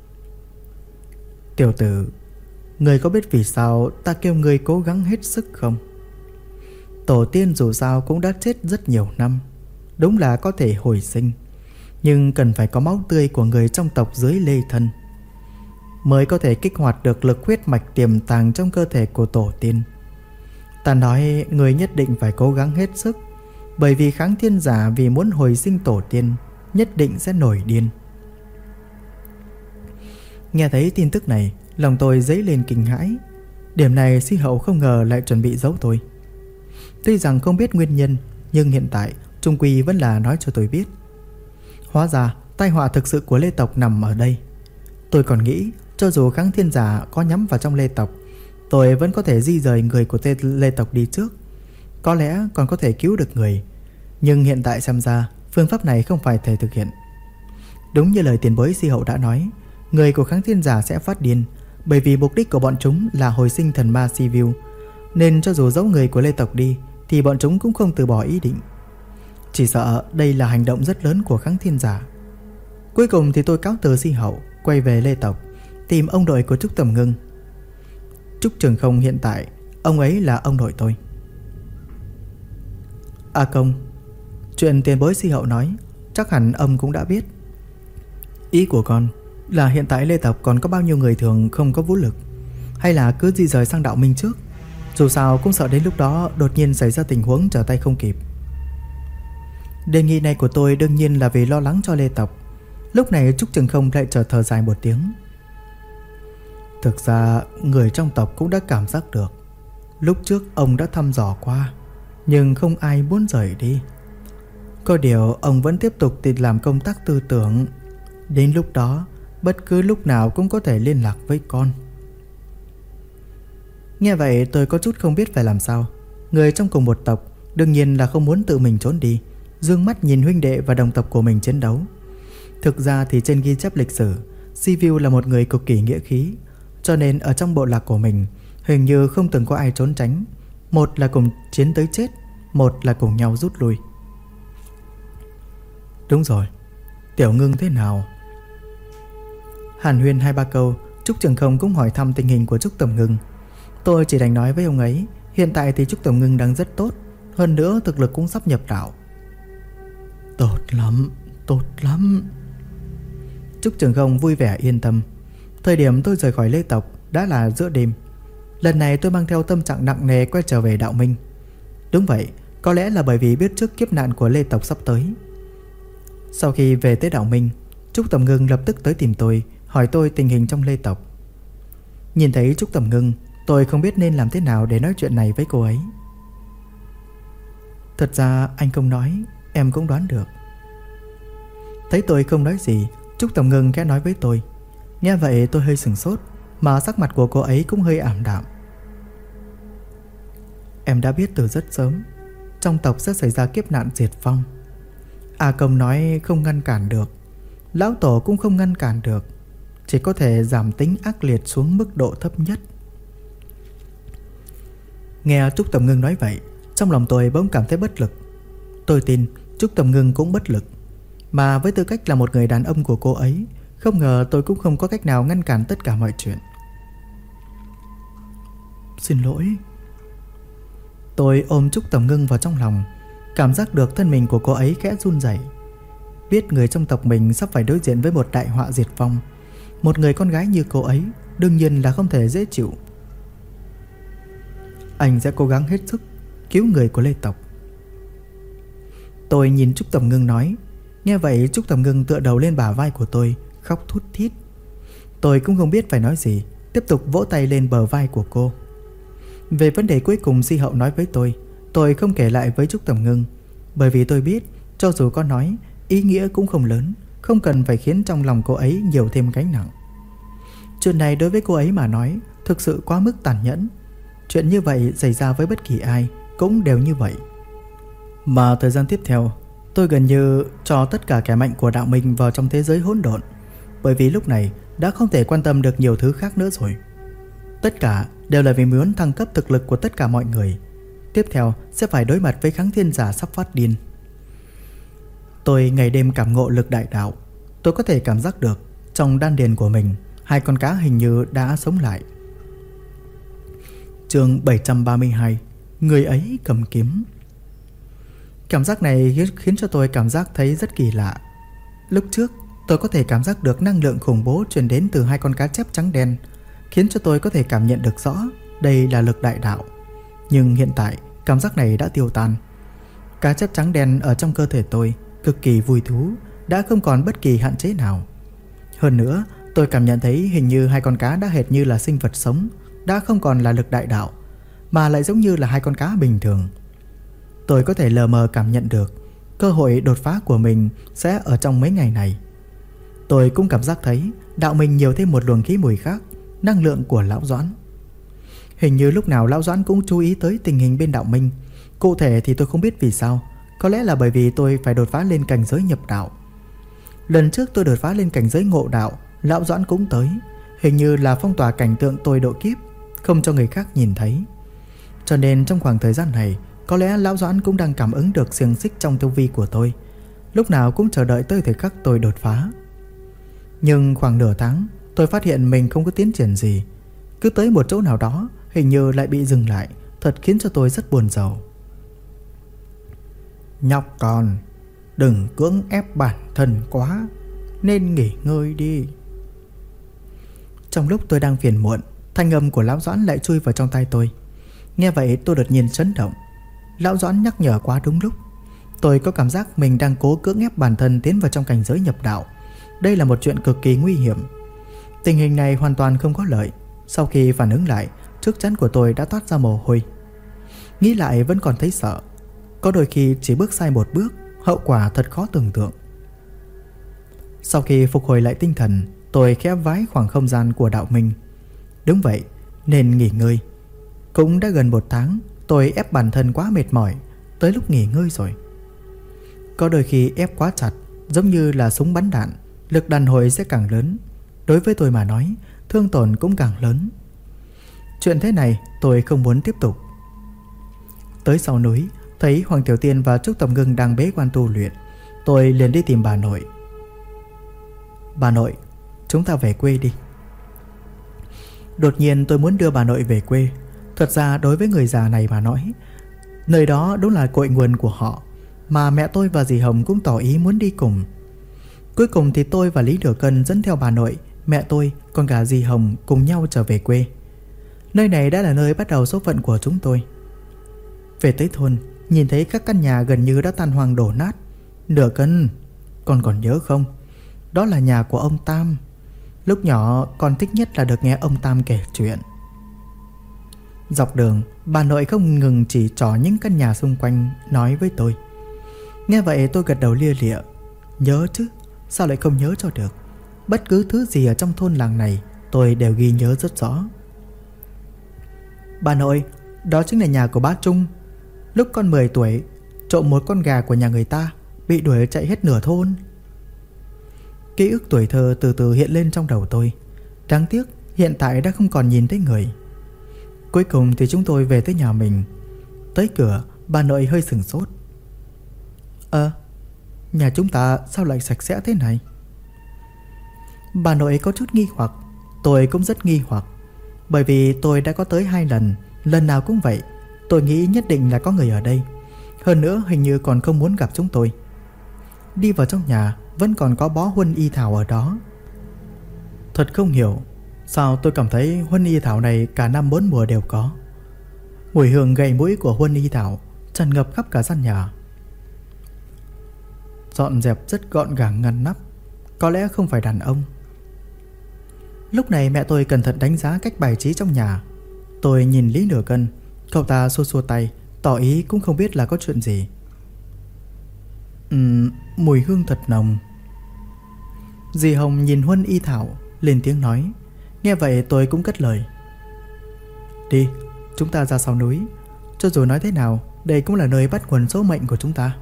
Tiểu tử, ngươi có biết vì sao ta kêu ngươi cố gắng hết sức không? Tổ tiên dù sao cũng đã chết rất nhiều năm, đúng là có thể hồi sinh, nhưng cần phải có máu tươi của người trong tộc dưới Lê thân mới có thể kích hoạt được lực huyết mạch tiềm tàng trong cơ thể của tổ tiên. Ta nói người nhất định phải cố gắng hết sức, bởi vì kháng thiên giả vì muốn hồi sinh tổ tiên nhất định sẽ nổi điên. Nghe thấy tin tức này, lòng tôi dấy lên kinh hãi. Điểm này Si Hậu không ngờ lại chuẩn bị giấu tôi. Tuy rằng không biết nguyên nhân, nhưng hiện tại trung quy vẫn là nói cho tôi biết. Hóa ra tai họa thực sự của Lê tộc nằm ở đây. Tôi còn nghĩ cho dù Kháng Thiên Giả có nhắm vào trong Lê tộc, tôi vẫn có thể di rời người của Lê tộc đi trước, có lẽ còn có thể cứu được người. Nhưng hiện tại xem ra phương pháp này không phải thể thực hiện. Đúng như lời tiền bối Si Hậu đã nói, người của Kháng Thiên Giả sẽ phát điên, bởi vì mục đích của bọn chúng là hồi sinh thần ma Sivu, nên cho dù giấu người của Lê tộc đi thì bọn chúng cũng không từ bỏ ý định. Chỉ sợ đây là hành động rất lớn của Kháng Thiên Giả. Cuối cùng thì tôi cáo từ Si Hậu, quay về Lê tộc, tìm ông nội của Trúc Tầm Ngưng. Trúc Trường Không hiện tại, ông ấy là ông nội tôi. A Công, chuyện tiền bối Si Hậu nói chắc hẳn ông cũng đã biết. Ý của con là hiện tại Lê tộc còn có bao nhiêu người thường không có vũ lực, hay là cứ di rời sang đạo minh trước? Dù sao cũng sợ đến lúc đó đột nhiên xảy ra tình huống trở tay không kịp. Đề nghị này của tôi đương nhiên là vì lo lắng cho Lê tộc. Lúc này Trúc Trường Không lại thở dài một tiếng. Thực ra người trong tộc cũng đã cảm giác được. Lúc trước ông đã thăm dò qua, nhưng không ai muốn rời đi. Có điều ông vẫn tiếp tục tìm làm công tác tư tưởng. Đến lúc đó bất cứ lúc nào cũng có thể liên lạc với con. Nghe vậy tôi có chút không biết phải làm sao. Người trong cùng một tộc đương nhiên là không muốn tự mình trốn đi, dương mắt nhìn huynh đệ và đồng tộc của mình chiến đấu. Thực ra thì trên ghi chép lịch sử, Sivu là một người cực kỳ nghĩa khí, cho nên ở trong bộ lạc của mình hình như không từng có ai trốn tránh. Một là cùng chiến tới chết, một là cùng nhau rút lui. Đúng rồi, Tiểu Ngưng thế nào? Hàn huyên 2-3 câu, Trúc Trường Không cũng hỏi thăm tình hình của Trúc Tầm Ngưng. Tôi chỉ đành nói với ông ấy, hiện tại thì Trúc Tầm Ngưng đang rất tốt, hơn nữa thực lực cũng sắp nhập đạo. Tốt lắm, tốt lắm. Trúc Trường Không vui vẻ yên tâm. Thời điểm tôi rời khỏi Lê tộc đã là giữa đêm. Lần này tôi mang theo tâm trạng nặng nề quay trở về đạo minh. Đúng vậy, có lẽ là bởi vì biết trước kiếp nạn của Lê tộc sắp tới. Sau khi về tới đạo minh, Trúc Tầm Ngưng lập tức tới tìm tôi, hỏi tôi tình hình trong Lê tộc. Nhìn thấy Trúc Tầm Ngưng, tôi không biết nên làm thế nào để nói chuyện này với cô ấy. Thật ra anh không nói, em cũng đoán được. Thấy tôi không nói gì, Trúc Tầm Ngưng khẽ nói với tôi. Nghe vậy tôi hơi sửng sốt, mà sắc mặt của cô ấy cũng hơi ảm đạm. Em đã biết từ rất sớm, trong tộc sẽ xảy ra kiếp nạn diệt vong. A Công nói không ngăn cản được, lão tổ cũng không ngăn cản được, chỉ có thể giảm tính ác liệt xuống mức độ thấp nhất. Nghe Trúc Tầm Ngưng nói vậy, trong lòng tôi bỗng cảm thấy bất lực. Tôi tin Trúc Tầm Ngưng cũng bất lực, mà với tư cách là một người đàn ông của cô ấy, không ngờ tôi cũng không có cách nào ngăn cản tất cả mọi chuyện. Xin lỗi. Tôi ôm Trúc Tầm Ngưng vào trong lòng, cảm giác được thân mình của cô ấy khẽ run rẩy. Biết người trong tộc mình sắp phải đối diện với một đại họa diệt vong, một người con gái như cô ấy đương nhiên là không thể dễ chịu. Anh sẽ cố gắng hết sức cứu người của Lê tộc. Tôi nhìn Trúc Tầm Ngưng nói. Nghe vậy Trúc Tầm Ngưng tựa đầu lên bả vai của tôi, khóc thút thít. Tôi cũng không biết phải nói gì, tiếp tục vỗ tay lên bờ vai của cô. Về vấn đề cuối cùng Si Hậu nói với tôi không kể lại với Trúc Tầm Ngưng, bởi vì tôi biết cho dù có nói, ý nghĩa cũng không lớn, không cần phải khiến trong lòng cô ấy nhiều thêm gánh nặng. Chuyện này đối với cô ấy mà nói thực sự quá mức tàn nhẫn. Chuyện như vậy xảy ra với bất kỳ ai cũng đều như vậy. Mà thời gian tiếp theo, tôi gần như cho tất cả kẻ mạnh của đạo minh vào trong thế giới hỗn độn, bởi vì lúc này đã không thể quan tâm được nhiều thứ khác nữa rồi. Tất cả đều là vì muốn thăng cấp thực lực của tất cả mọi người. Tiếp theo sẽ phải đối mặt với Kháng Thiên Giả sắp phát điên. Tôi ngày đêm cảm ngộ lực đại đạo. Tôi có thể cảm giác được trong đan điền của mình, hai con cá hình như đã sống lại. Chương 732, người ấy cầm kiếm. Cảm giác này khiến cho tôi cảm giác thấy rất kỳ lạ. Lúc trước tôi có thể cảm giác được năng lượng khủng bố truyền đến từ hai con cá chép trắng đen, khiến cho tôi có thể cảm nhận được rõ đây là lực đại đạo. Nhưng hiện tại cảm giác này đã tiêu tan. Cá chép trắng đen ở trong cơ thể tôi cực kỳ vui thú, đã không còn bất kỳ hạn chế nào. Hơn nữa Tôi cảm nhận thấy hình như hai con cá đã hệt như là sinh vật sống, đã không còn là lực đại đạo, mà lại giống như là hai con cá bình thường. Tôi có thể lờ mờ cảm nhận được cơ hội đột phá của mình sẽ ở trong mấy ngày này. Tôi cũng cảm giác thấy đạo mình nhiều thêm một luồng khí mùi khác, năng lượng của Lão Doãn. Hình như lúc nào Lão Doãn cũng chú ý tới tình hình bên đạo minh. Cụ thể thì tôi không biết vì sao. Có lẽ là bởi vì tôi phải đột phá lên cảnh giới nhập đạo. Lần trước tôi đột phá lên cảnh giới ngộ đạo, Lão Doãn cũng tới. Hình như là phong tỏa cảnh tượng tôi độ kiếp, không cho người khác nhìn thấy. Cho nên trong khoảng thời gian này, có lẽ Lão Doãn cũng đang cảm ứng được xiềng xích trong tu vi của tôi, lúc nào cũng chờ đợi tới thời khắc tôi đột phá. Nhưng khoảng nửa tháng, tôi phát hiện mình không có tiến triển gì. Cứ tới một chỗ nào đó, hình như lại bị dừng lại, thật khiến cho tôi rất buồn rầu. Nhóc con, đừng cưỡng ép bản thân quá, nên nghỉ ngơi đi. Trong lúc tôi đang phiền muộn, thanh âm của Lão Doãn lại chui vào trong tai tôi. Nghe vậy tôi đột nhiên chấn động. Lão Doãn nhắc nhở quá đúng lúc. Tôi có cảm giác mình đang cố cưỡng ép bản thân tiến vào trong cảnh giới nhập đạo. Đây là một chuyện cực kỳ nguy hiểm. Tình hình này hoàn toàn không có lợi. Sau khi phản ứng lại, trước chắn của tôi đã toát ra mồ hôi. Nghĩ lại vẫn còn thấy sợ. Có đôi khi chỉ bước sai một bước, hậu quả thật khó tưởng tượng. Sau khi phục hồi lại tinh thần, tôi khẽ vái khoảng không gian của đạo minh. Đúng vậy, nên nghỉ ngơi. Cũng đã gần 1 tháng, tôi ép bản thân quá mệt mỏi, tới lúc nghỉ ngơi rồi. Có đôi khi ép quá chặt, giống như là súng bắn đạn, lực đàn hồi sẽ càng lớn. Đối với tôi mà nói, thương tổn cũng càng lớn. Chuyện thế này tôi không muốn tiếp tục. Tới sau núi, thấy Hoàng Tiểu Tiên và Trúc Tầm Ngưng đang bế quan tu luyện. Tôi liền đi tìm bà nội. Bà nội, chúng ta về quê đi. Đột nhiên tôi muốn đưa bà nội về quê. Thật ra đối với người già này mà nói, nơi đó đúng là cội nguồn của họ. Mà mẹ tôi và dì Hồng cũng tỏ ý muốn đi cùng. Cuối cùng thì tôi và Lý Nửa Cân dẫn theo bà nội, mẹ tôi, còn cả dì Hồng cùng nhau trở về quê. Nơi này đã là nơi bắt đầu số phận của chúng tôi. Về tới thôn, nhìn thấy các căn nhà gần như đã tan hoang đổ nát. Nửa Cân, con còn nhớ không? Đó là nhà của ông Tam. Lúc nhỏ con thích nhất là được nghe ông Tam kể chuyện. Dọc đường, bà nội không ngừng chỉ trỏ những căn nhà xung quanh, nói với tôi. Nghe vậy tôi gật đầu lia lịa. Nhớ chứ, sao lại không nhớ cho được. Bất cứ thứ gì ở trong thôn làng này tôi đều ghi nhớ rất rõ. Bà nội, đó chính là nhà của bác Trung. Lúc con 10 tuổi, trộm một con gà của nhà người ta, bị đuổi chạy hết nửa thôn. Ký ức tuổi thơ từ từ hiện lên trong đầu tôi. Đáng tiếc hiện tại đã không còn nhìn thấy người. Cuối cùng thì chúng tôi về tới nhà mình. Tới cửa, bà nội hơi sửng sốt. Nhà chúng ta sao lại sạch sẽ thế này? Bà nội có chút nghi hoặc. Tôi cũng rất nghi hoặc. Bởi vì tôi đã có tới 2 lần, lần nào cũng vậy. Tôi nghĩ nhất định là có người ở đây. Hơn nữa hình như còn không muốn gặp chúng tôi. Đi vào trong nhà, vẫn còn có bó huân y thảo ở đó. Thật không hiểu sao tôi cảm thấy huân y thảo này cả năm 4 mùa đều có. Mùi hương gậy mũi của huân y thảo tràn ngập khắp cả gian nhà. Dọn dẹp rất gọn gàng ngăn nắp. Có lẽ không phải đàn ông. Lúc này mẹ tôi cẩn thận đánh giá cách bài trí trong nhà. Tôi nhìn Lý Nửa Cân. Cậu ta xua xua tay, tỏ ý cũng không biết là có chuyện gì. Mùi hương thật nồng. Dì Hồng nhìn huân y thảo, lên tiếng nói. Nghe vậy tôi cũng cất lời. Đi, chúng ta ra sau núi. Cho dù nói thế nào, đây cũng là nơi bắt nguồn số mệnh của chúng ta.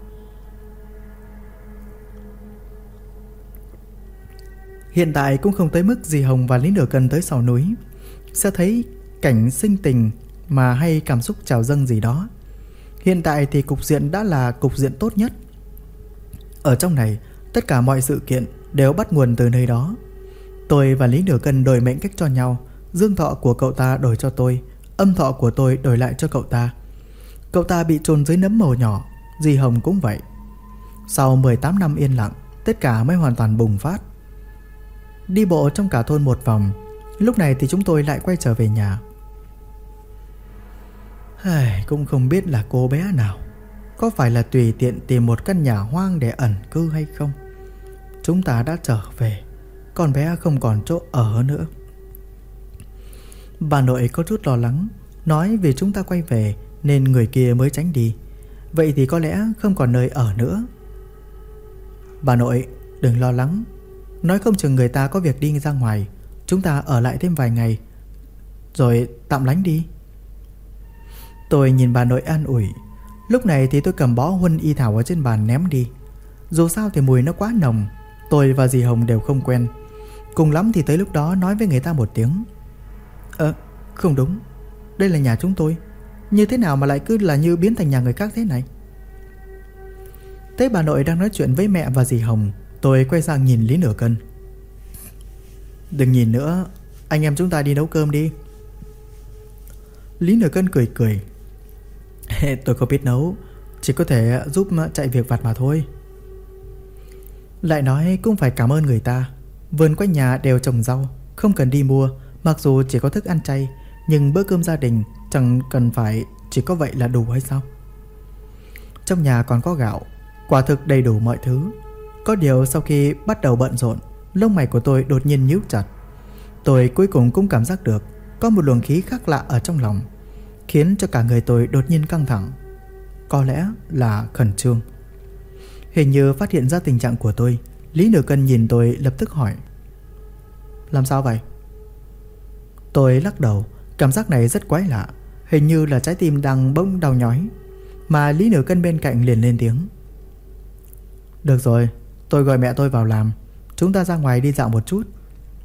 Hiện tại cũng không tới mức dì Hồng và Lý Nửa Cân tới sau núi sẽ thấy cảnh sinh tình mà hay cảm xúc trào dâng gì đó. Hiện tại thì cục diện đã là cục diện tốt nhất. Ở trong này, tất cả mọi sự kiện đều bắt nguồn từ nơi đó. Tôi và Lý Nửa Cân đổi mệnh cách cho nhau. Dương thọ của cậu ta đổi cho tôi, âm thọ của tôi đổi lại cho cậu ta. Cậu ta bị chôn dưới nấm mồ nhỏ, dì Hồng cũng vậy. Sau 18 năm yên lặng, tất cả mới hoàn toàn bùng phát. Đi bộ trong cả thôn một vòng, lúc này thì chúng tôi lại quay trở về nhà. Cũng không biết là cô bé nào, có phải là tùy tiện tìm một căn nhà hoang để ẩn cư hay không. Chúng ta đã trở về, con bé không còn chỗ ở nữa. Bà nội có chút lo lắng, nói vì chúng ta quay về nên người kia mới tránh đi. Vậy thì có lẽ không còn nơi ở nữa. Bà nội đừng lo lắng, nói không chừng người ta có việc đi ra ngoài, chúng ta ở lại thêm vài ngày rồi tạm lánh đi. Tôi nhìn bà nội an ủi. Lúc này thì tôi cầm bó huân y thảo ở trên bàn ném đi. Dù sao thì mùi nó quá nồng, tôi và dì Hồng đều không quen. Cùng lắm thì tới lúc đó nói với người ta một tiếng: không đúng, đây là nhà chúng tôi, như thế nào mà lại cứ là như biến thành nhà người khác thế này. Thấy bà nội đang nói chuyện với mẹ và dì Hồng, tôi quay sang nhìn Lý Nửa Cân. Đừng nhìn nữa, anh em chúng ta đi nấu cơm đi. Lý Nửa Cân cười cười. Tôi không biết nấu, chỉ có thể giúp chạy việc vặt mà thôi. Lại nói cũng phải cảm ơn người ta, vườn quanh nhà đều trồng rau, không cần đi mua. Mặc dù chỉ có thức ăn chay, nhưng bữa cơm gia đình chẳng cần phải chỉ có vậy là đủ hay sao? Trong nhà còn có gạo, quả thực đầy đủ mọi thứ. Có điều sau khi bắt đầu bận rộn, lông mày của tôi đột nhiên nhíu chặt. Tôi cuối cùng cũng cảm giác được có một luồng khí khác lạ ở trong lòng, khiến cho cả người tôi đột nhiên căng thẳng. Có lẽ là khẩn trương. Hình như phát hiện ra tình trạng của tôi, Lý Nửa Cân nhìn tôi lập tức hỏi: làm sao vậy? Tôi lắc đầu, cảm giác này rất quái lạ, hình như là trái tim đang bỗng đau nhói. Mà Lý Nửa Cân bên cạnh liền lên tiếng: được rồi, tôi gọi mẹ tôi vào làm, chúng ta ra ngoài đi dạo một chút.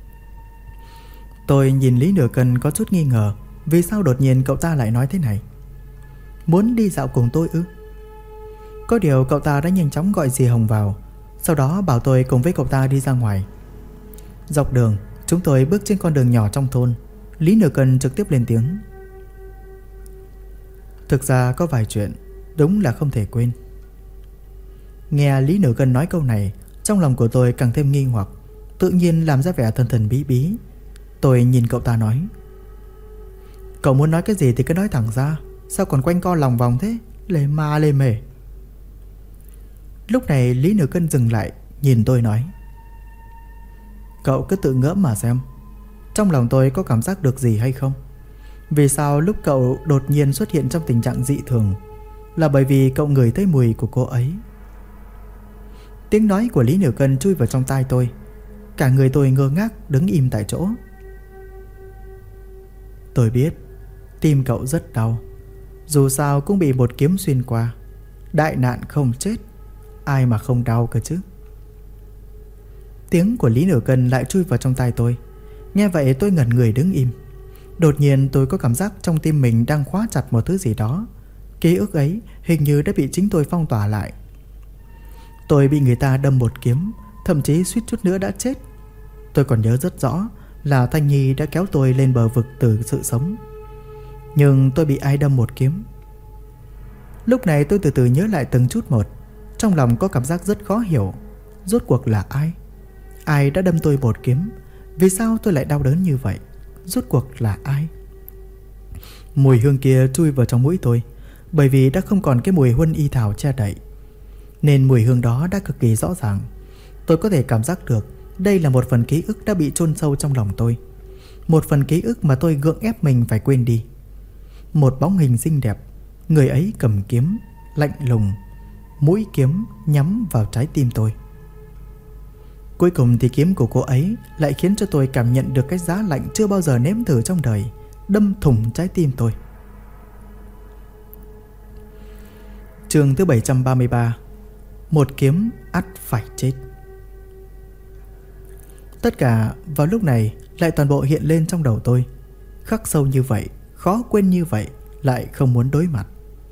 Tôi nhìn Lý Nửa Cân có chút nghi ngờ, vì sao đột nhiên cậu ta lại nói thế này? Muốn đi dạo cùng tôi ư? Có điều cậu ta đã nhanh chóng gọi dì Hồng vào, sau đó bảo tôi cùng với cậu ta đi ra ngoài. Dọc đường, chúng tôi bước trên con đường nhỏ trong thôn. Lý Nửa Cân trực tiếp lên tiếng: thực ra có vài chuyện đúng là không thể quên. Nghe Lý Nửa Cân nói câu này, trong lòng của tôi càng thêm nghi hoặc, tự nhiên làm ra vẻ thần thần bí bí. Tôi nhìn cậu ta nói: cậu muốn nói cái gì thì cứ nói thẳng ra, sao còn quanh co lòng vòng thế, lề ma lề mề. Lúc này Lý Nửa Cân dừng lại, nhìn tôi nói: cậu cứ tự ngẫm mà xem, trong lòng tôi có cảm giác được gì hay không? Vì sao lúc cậu đột nhiên xuất hiện trong tình trạng dị thường? Là bởi vì cậu ngửi thấy mùi của cô ấy. Tiếng nói của Lý Nửa Cân chui vào trong tai tôi, cả người tôi ngơ ngác đứng im tại chỗ. Tôi biết tim cậu rất đau, dù sao cũng bị một kiếm xuyên qua, đại nạn không chết, ai mà không đau cơ chứ. Tiếng của Lý Nửa Cân lại chui vào trong tai tôi. Nghe vậy tôi ngẩn người đứng im. Đột nhiên tôi có cảm giác trong tim mình đang khóa chặt một thứ gì đó. Ký ức ấy hình như đã bị chính tôi phong tỏa lại. Tôi bị người ta đâm một kiếm, thậm chí suýt chút nữa đã chết. Tôi còn nhớ rất rõ là Thanh Nhi đã kéo tôi lên bờ vực từ sự sống. Nhưng tôi bị ai đâm một kiếm? Lúc này tôi từ từ nhớ lại từng chút một. Trong lòng có cảm giác rất khó hiểu. Rốt cuộc là ai? Ai đã đâm tôi một kiếm? Vì sao tôi lại đau đớn như vậy? Rốt cuộc là ai? Mùi hương kia chui vào trong mũi tôi, bởi vì đã không còn cái mùi huân y thảo che đậy, nên mùi hương đó đã cực kỳ rõ ràng. Tôi có thể cảm giác được đây là một phần ký ức đã bị chôn sâu trong lòng tôi. Một phần ký ức mà tôi gượng ép mình phải quên đi. Một bóng hình xinh đẹp, người ấy cầm kiếm, lạnh lùng, mũi kiếm nhắm vào trái tim tôi. Cuối cùng thì kiếm của cô ấy lại khiến cho tôi cảm nhận được cái giá lạnh chưa bao giờ nếm thử trong đời, đâm thủng trái tim tôi. Chương thứ 733. Một kiếm ắt phải chết. Tất cả vào lúc này lại toàn bộ hiện lên trong đầu tôi. Khắc sâu như vậy, khó quên như vậy, lại không muốn đối mặt.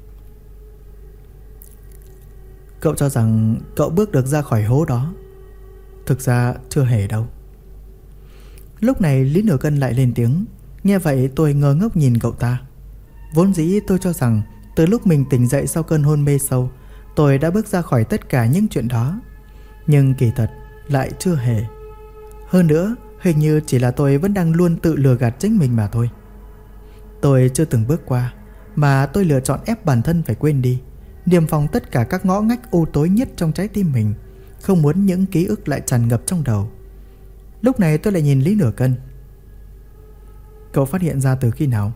Cậu cho rằng cậu bước được ra khỏi hố đó? Thực ra chưa hề đâu. Lúc này Lý Nửa Cân lại lên tiếng. Nghe vậy tôi ngơ ngốc nhìn cậu ta. Vốn dĩ tôi cho rằng từ lúc mình tỉnh dậy sau cơn hôn mê sâu, tôi đã bước ra khỏi tất cả những chuyện đó. Nhưng kỳ thật lại chưa hề. Hơn nữa, hình như chỉ là tôi vẫn đang luôn tự lừa gạt chính mình mà thôi. Tôi chưa từng bước qua, mà tôi lựa chọn ép bản thân phải quên đi, niêm phong tất cả các ngõ ngách u tối nhất trong trái tim mình, không muốn những ký ức lại tràn ngập trong đầu. Lúc này tôi lại nhìn Lý Nửa Cân. Cậu phát hiện ra từ khi nào?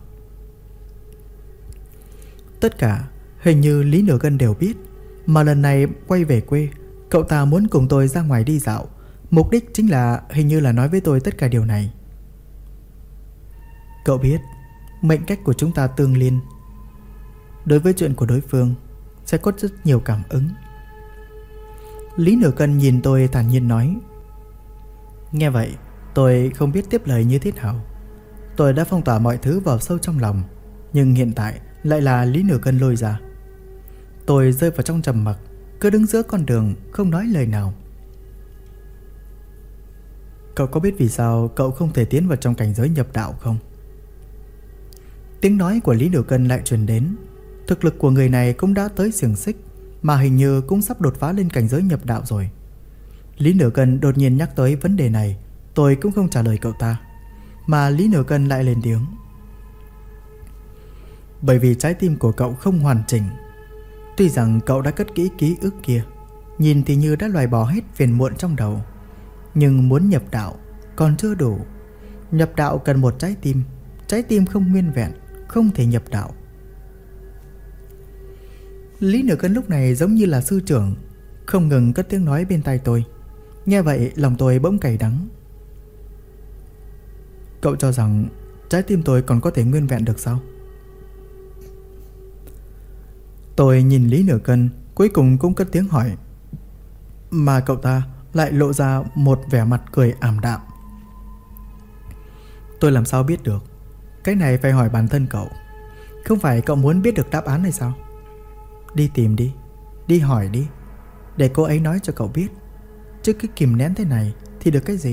Tất cả hình như Lý Nửa Cân đều biết. Mà lần này quay về quê, cậu ta muốn cùng tôi ra ngoài đi dạo. Mục đích chính là hình như là nói với tôi tất cả điều này. Cậu biết mệnh cách của chúng ta tương liên. Đối với chuyện của đối phương sẽ có rất nhiều cảm ứng. Lý Nửa Cân nhìn tôi thản nhiên nói. Nghe vậy tôi không biết tiếp lời như thế nào. Tôi đã phong tỏa mọi thứ vào sâu trong lòng, nhưng hiện tại lại là Lý Nửa Cân lôi ra. Tôi rơi vào trong trầm mặc, cứ đứng giữa con đường không nói lời nào. Cậu có biết vì sao cậu không thể tiến vào trong cảnh giới nhập đạo không? Tiếng nói của Lý Nửa Cân lại truyền đến. Thực lực của người này cũng đã tới xiềng xích, mà hình như cũng sắp đột phá lên cảnh giới nhập đạo rồi. Lý Nửa Cân đột nhiên nhắc tới vấn đề này. Tôi cũng không trả lời cậu ta, mà Lý Nửa Cân lại lên tiếng. Bởi vì trái tim của cậu không hoàn chỉnh. Tuy rằng cậu đã cất kỹ ký ức kia, nhìn thì như đã loại bỏ hết phiền muộn trong đầu, nhưng muốn nhập đạo còn chưa đủ. Nhập đạo cần một trái tim. Trái tim không nguyên vẹn, không thể nhập đạo. Lý Nửa Cân lúc này giống như là sư trưởng, không ngừng cất tiếng nói bên tai tôi. Nghe vậy lòng tôi bỗng cay đắng. Cậu cho rằng trái tim tôi còn có thể nguyên vẹn được sao? Tôi nhìn Lý Nửa Cân, cuối cùng cũng cất tiếng hỏi. Mà cậu ta lại lộ ra một vẻ mặt cười ảm đạm. Tôi làm sao biết được? Cái này phải hỏi bản thân cậu. Không phải cậu muốn biết được đáp án hay sao? Đi tìm đi, đi hỏi đi, để cô ấy nói cho cậu biết. Chứ cứ kìm nén thế này thì được cái gì?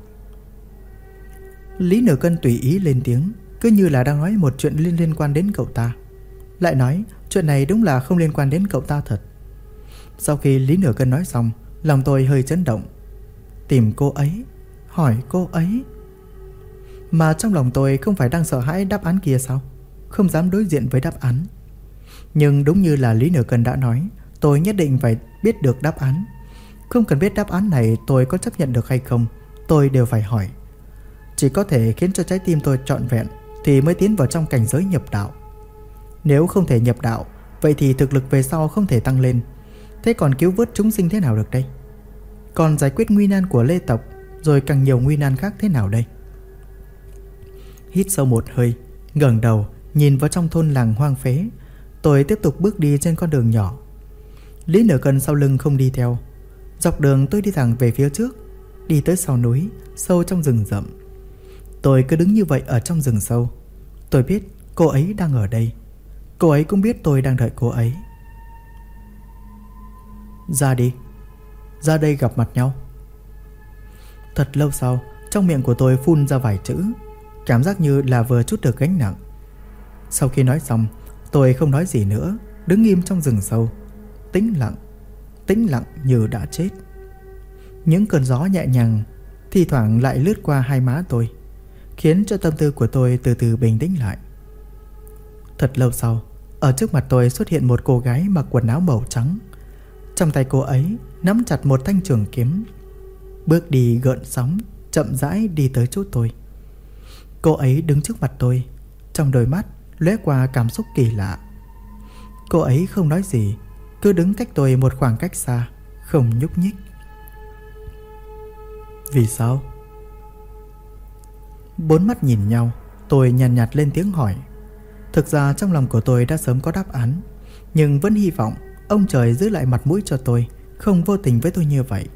Lý Nửa Cân tùy ý lên tiếng, cứ như là đang nói một chuyện liên quan đến cậu ta. Lại nói chuyện này đúng là không liên quan đến cậu ta thật. Sau khi Lý Nửa Cân nói xong, lòng tôi hơi chấn động. Tìm cô ấy, hỏi cô ấy. Mà trong lòng tôi không phải đang sợ hãi đáp án kia sao? Không dám đối diện với đáp án. Nhưng đúng như là Lý Nửa Cân đã nói, tôi nhất định phải biết được đáp án. Không cần biết đáp án này tôi có chấp nhận được hay không, tôi đều phải hỏi. Chỉ có thể khiến cho trái tim tôi trọn vẹn thì mới tiến vào trong cảnh giới nhập đạo. Nếu không thể nhập đạo, vậy thì thực lực về sau không thể tăng lên. Thế còn cứu vớt chúng sinh thế nào được đây? Còn giải quyết nguy nan của Lê tộc, rồi càng nhiều nguy nan khác thế nào đây? Hít sâu một hơi, ngẩng đầu nhìn vào trong thôn làng hoang phế. Tôi tiếp tục bước đi trên con đường nhỏ. Lý Nửa Cân sau lưng không đi theo. Dọc đường tôi đi thẳng về phía trước, đi tới sau núi, sâu trong rừng rậm. Tôi cứ đứng như vậy ở trong rừng sâu. Tôi biết cô ấy đang ở đây. Cô ấy cũng biết tôi đang đợi cô ấy. Ra đi, ra đây gặp mặt nhau. Thật lâu sau, trong miệng của tôi phun ra vài chữ, cảm giác như là vừa trút được gánh nặng. Sau khi nói xong, tôi không nói gì nữa, đứng im trong rừng sâu, tĩnh lặng như đã chết. Những cơn gió nhẹ nhàng thi thoảng lại lướt qua hai má tôi, khiến cho tâm tư của tôi từ từ bình tĩnh lại. Thật lâu sau, ở trước mặt tôi xuất hiện một cô gái mặc quần áo màu trắng. Trong tay cô ấy nắm chặt một thanh trường kiếm, bước đi gợn sóng, chậm rãi đi tới chỗ tôi. Cô ấy đứng trước mặt tôi, trong đôi mắt lóe qua cảm xúc kỳ lạ. Cô ấy không nói gì, cứ đứng cách tôi một khoảng cách xa, không nhúc nhích. Vì sao? Bốn mắt nhìn nhau, tôi nhàn nhạt lên tiếng hỏi. Thực ra trong lòng của tôi đã sớm có đáp án, nhưng vẫn hy vọng ông trời giữ lại mặt mũi cho tôi, không vô tình với tôi như vậy.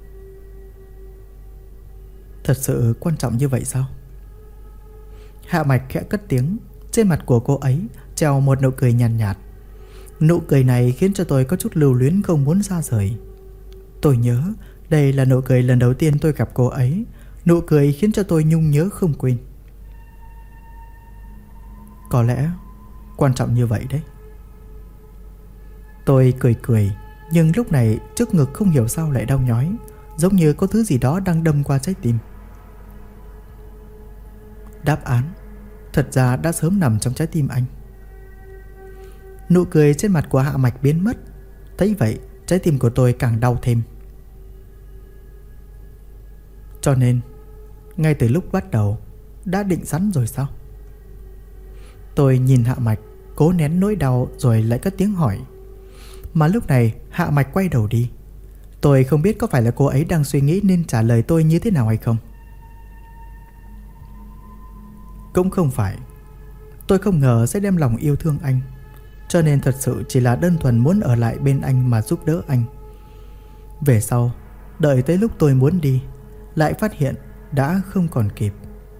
Thật sự quan trọng như vậy sao? Hạ Mạch khẽ cất tiếng. Trên mặt của cô ấy treo một nụ cười nhàn nhạt. Nụ cười này khiến cho tôi có chút lưu luyến, không muốn xa rời. Tôi nhớ đây là nụ cười lần đầu tiên tôi gặp cô ấy. Nụ cười khiến cho tôi nhung nhớ không quên. Có lẽ quan trọng như vậy đấy. Tôi cười, nhưng lúc này trước ngực không hiểu sao lại đau nhói, giống như có thứ gì đó đang đâm qua trái tim. Đáp án thật ra đã sớm nằm trong trái tim anh. Nụ cười trên mặt của Hạ Mạch biến mất. Thấy vậy, trái tim của tôi càng đau thêm. Cho nên ngay từ lúc bắt đầu đã định sẵn rồi sao? Tôi nhìn Hạ Mạch, cố nén nỗi đau rồi lại cất tiếng hỏi. Mà lúc này Hạ Mạch quay đầu đi. Tôi không biết có phải là cô ấy đang suy nghĩ nên trả lời tôi như thế nào hay không. Cũng không phải. Tôi không ngờ sẽ đem lòng yêu thương anh, cho nên thật sự chỉ là đơn thuần muốn ở lại bên anh mà giúp đỡ anh. Về sau, đợi tới lúc tôi muốn đi, lại phát hiện đã không còn kịp.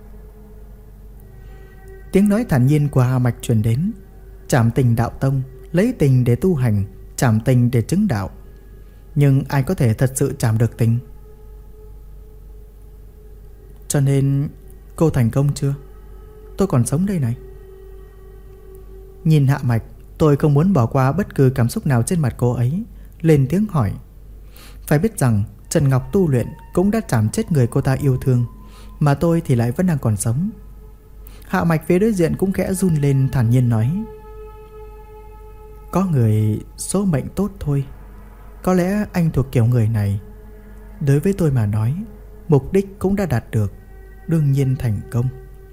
Tiếng nói thản nhiên của Hà Mạch truyền đến. Trảm tình đạo tông, lấy tình để tu hành, trảm tình để chứng đạo. Nhưng ai có thể thật sự trảm được tình? Cho nên cô thành công chưa? Tôi còn sống đây này. Nhìn Hạ Mạch, tôi không muốn bỏ qua bất cứ cảm xúc nào trên mặt cô ấy, lên tiếng hỏi. Phải biết rằng Trần Ngọc tu luyện cũng đã chảm chết người cô ta yêu thương, mà tôi thì lại vẫn đang còn sống. Hạ Mạch phía đối diện cũng khẽ run lên, thản nhiên nói. Có người số mệnh tốt thôi. Có lẽ anh thuộc kiểu người này. Đối với tôi mà nói, mục đích cũng đã đạt được, đương nhiên thành công.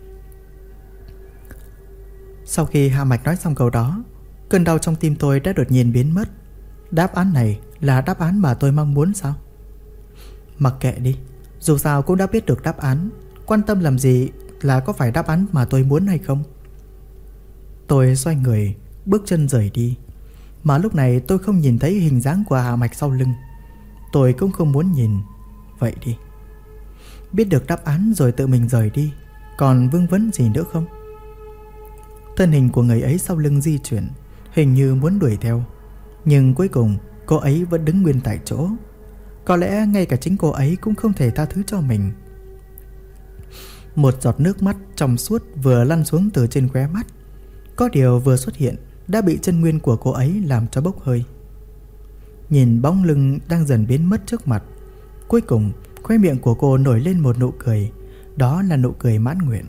Sau khi Hạ Mạch nói xong câu đó, cơn đau trong tim tôi đã đột nhiên biến mất. Đáp án này là đáp án mà tôi mong muốn sao? Mặc kệ đi, dù sao cũng đã biết được đáp án, quan tâm làm gì là có phải đáp án mà tôi muốn hay không. Tôi xoay người, bước chân rời đi. Mà lúc này tôi không nhìn thấy hình dáng của Hạ Mạch sau lưng. Tôi cũng không muốn nhìn. Vậy đi, biết được đáp án rồi tự mình rời đi, còn vương vấn gì nữa không? Thân hình của người ấy sau lưng di chuyển, hình như muốn đuổi theo. Nhưng cuối cùng cô ấy vẫn đứng nguyên tại chỗ. Có lẽ ngay cả chính cô ấy cũng không thể tha thứ cho mình. Một giọt nước mắt trong suốt vừa lăn xuống từ trên khóe mắt. Có điều vừa xuất hiện đã bị chân nguyên của cô ấy làm cho bốc hơi. Nhìn bóng lưng đang dần biến mất trước mặt, cuối cùng khóe miệng của cô nổi lên một nụ cười. Đó là nụ cười mãn nguyện.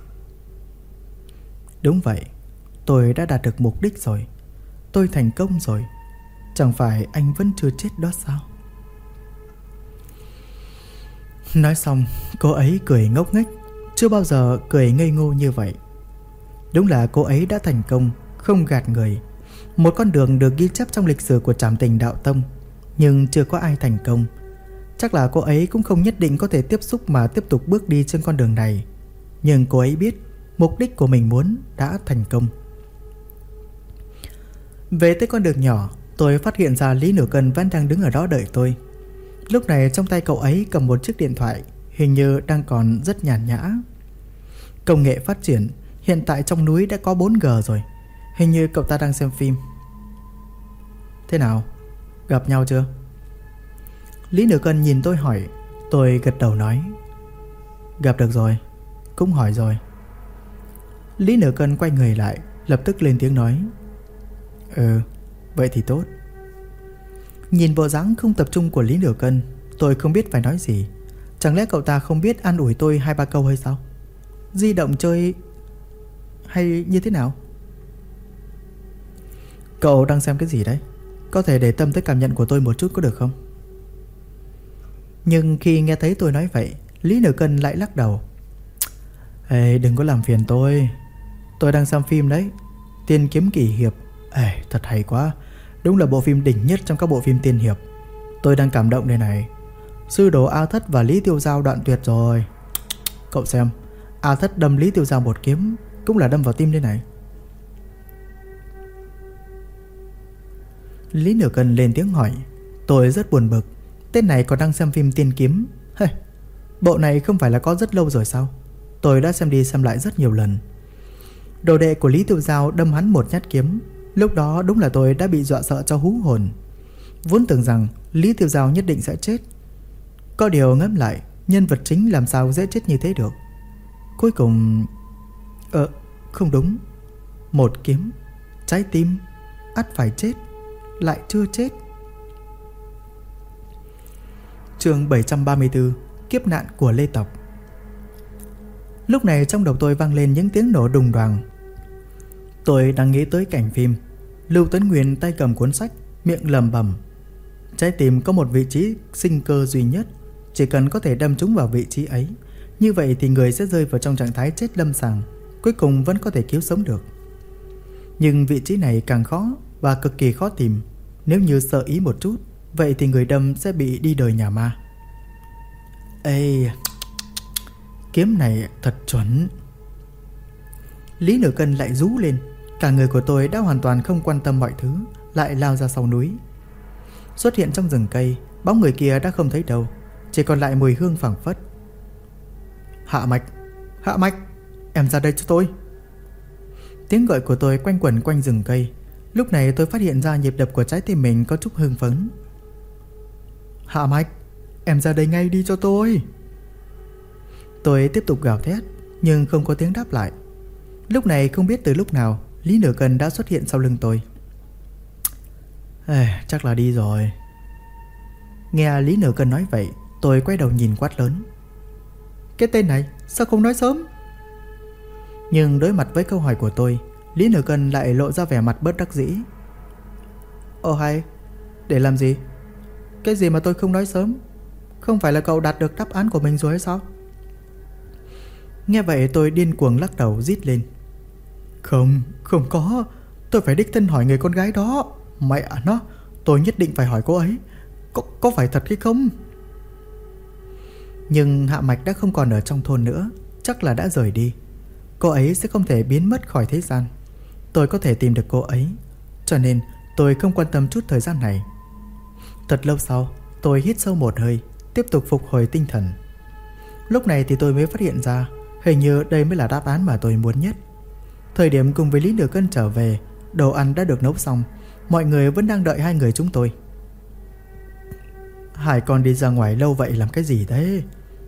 Đúng vậy, tôi đã đạt được mục đích rồi. Tôi thành công rồi. Chẳng phải anh vẫn chưa chết đó sao? Nói xong, cô ấy cười ngốc nghếch. Chưa bao giờ cười ngây ngô như vậy. Đúng là cô ấy đã thành công, không gạt người. Một con đường được ghi chép trong lịch sử của Trảm Tình Đạo Tông, nhưng chưa có ai thành công. Chắc là cô ấy cũng không nhất định có thể tiếp xúc mà tiếp tục bước đi trên con đường này. Nhưng cô ấy biết mục đích của mình muốn đã thành công. Về tới con đường nhỏ, tôi phát hiện ra Lý Nửa Cân vẫn đang đứng ở đó đợi tôi. Lúc này trong tay cậu ấy cầm một chiếc điện thoại, hình như đang còn rất nhàn nhã. Công nghệ phát triển, hiện tại trong núi đã có 4G rồi. Hình như cậu ta đang xem phim. Thế nào? Gặp nhau chưa? Lý Nửa Cân nhìn tôi hỏi. Tôi gật đầu nói. Gặp được rồi, cũng hỏi rồi. Lý Nửa Cân quay người lại, lập tức lên tiếng nói. Vậy thì tốt. Nhìn bộ dáng không tập trung của Lý Nửa Cân, tôi không biết phải nói gì. Chẳng lẽ cậu ta không biết an ủi tôi 2-3 câu hay sao? Di động chơi hay như thế nào? Cậu đang xem cái gì đấy? Có thể để tâm tới cảm nhận của tôi một chút có được không? Nhưng khi nghe thấy tôi nói vậy, Lý Nửa Cân lại lắc đầu. Ê, đừng có làm phiền tôi. Tôi đang xem phim đấy, Tiên Kiếm Kỳ Hiệp. Ê, thật hay quá. Đúng là bộ phim đỉnh nhất trong các bộ phim tiên hiệp. Tôi đang cảm động đây này. Sư đồ A Thất và Lý Tiêu Giao đoạn tuyệt rồi. Cậu xem, A Thất đâm Lý Tiêu Giao một kiếm, cũng là đâm vào tim đây này. Lý Nửa Cân lên tiếng hỏi. Tôi rất buồn bực. Tên này còn đang xem phim Tiên Kiếm. Bộ này không phải là có rất lâu rồi sao? Tôi đã xem đi xem lại rất nhiều lần. Đồ đệ của Lý Tiêu Giao đâm hắn một nhát kiếm. Lúc đó đúng là tôi đã bị dọa sợ cho hú hồn. Vốn tưởng rằng Lý Tiêu Giao nhất định sẽ chết. Có điều ngẫm lại, nhân vật chính làm sao dễ chết như thế được. Cuối cùng... không đúng. Một kiếm, trái tim, ắt phải chết, lại chưa chết. Chương 734, Kiếp nạn của Lê Tộc. Lúc này trong đầu tôi vang lên những tiếng nổ đùng đoàng. Tôi đang nghĩ tới cảnh phim Lưu Tấn Nguyên tay cầm cuốn sách, miệng lẩm bẩm. Trái tim có một vị trí sinh cơ duy nhất, chỉ cần có thể đâm trúng vào vị trí ấy, Như vậy thì người sẽ rơi vào trong trạng thái chết lâm sàng, cuối cùng vẫn có thể cứu sống được. Nhưng vị trí này càng khó và cực kỳ khó tìm. Nếu như sơ ý một chút, vậy thì người đâm sẽ bị đi đời nhà ma. Ê, kiếm này thật chuẩn. Lý Nửa Cân lại rú lên. Cả người của tôi đã hoàn toàn không quan tâm mọi thứ, lại lao ra sau núi. Xuất hiện trong rừng cây, bóng người kia đã không thấy đâu, chỉ còn lại mùi hương phảng phất. Hạ Mạch, Hạ Mạch, em ra đây cho tôi. Tiếng gọi của tôi quanh quẩn quanh rừng cây. Lúc này tôi phát hiện ra nhịp đập của trái tim mình có chút hưng phấn. Hạ Mạch, em ra đây ngay đi cho tôi. Tôi tiếp tục gào thét, nhưng không có tiếng đáp lại. Lúc này không biết từ lúc nào, Lý Nửa Cân đã xuất hiện sau lưng tôi. Chắc là đi rồi. Nghe Lý Nửa Cân nói vậy, tôi quay đầu nhìn quát lớn. Cái tên này sao không nói sớm? Nhưng đối mặt với câu hỏi của tôi, Lý Nửa Cân lại lộ ra vẻ mặt bất đắc dĩ. Ồ hay, để làm gì? Cái gì mà tôi không nói sớm? Không phải là cậu đạt được đáp án của mình rồi hay sao? Nghe vậy tôi điên cuồng lắc đầu rít lên. Không có. Tôi phải đích thân hỏi người con gái đó. Mẹ nó, tôi nhất định phải hỏi cô ấy. Có phải thật hay không? Nhưng Hạ Mạch đã không còn ở trong thôn nữa, chắc là đã rời đi. Cô ấy sẽ không thể biến mất khỏi thế gian. Tôi có thể tìm được cô ấy, cho nên tôi không quan tâm chút thời gian này. Thật lâu sau, tôi hít sâu một hơi, tiếp tục phục hồi tinh thần. Lúc này thì tôi mới phát hiện ra, hình như đây mới là đáp án mà tôi muốn nhất. Thời điểm cùng với Lý Nửa Cân trở về, đồ ăn đã được nấu xong, mọi người vẫn đang đợi hai người chúng tôi. Hai con đi ra ngoài lâu vậy làm cái gì thế?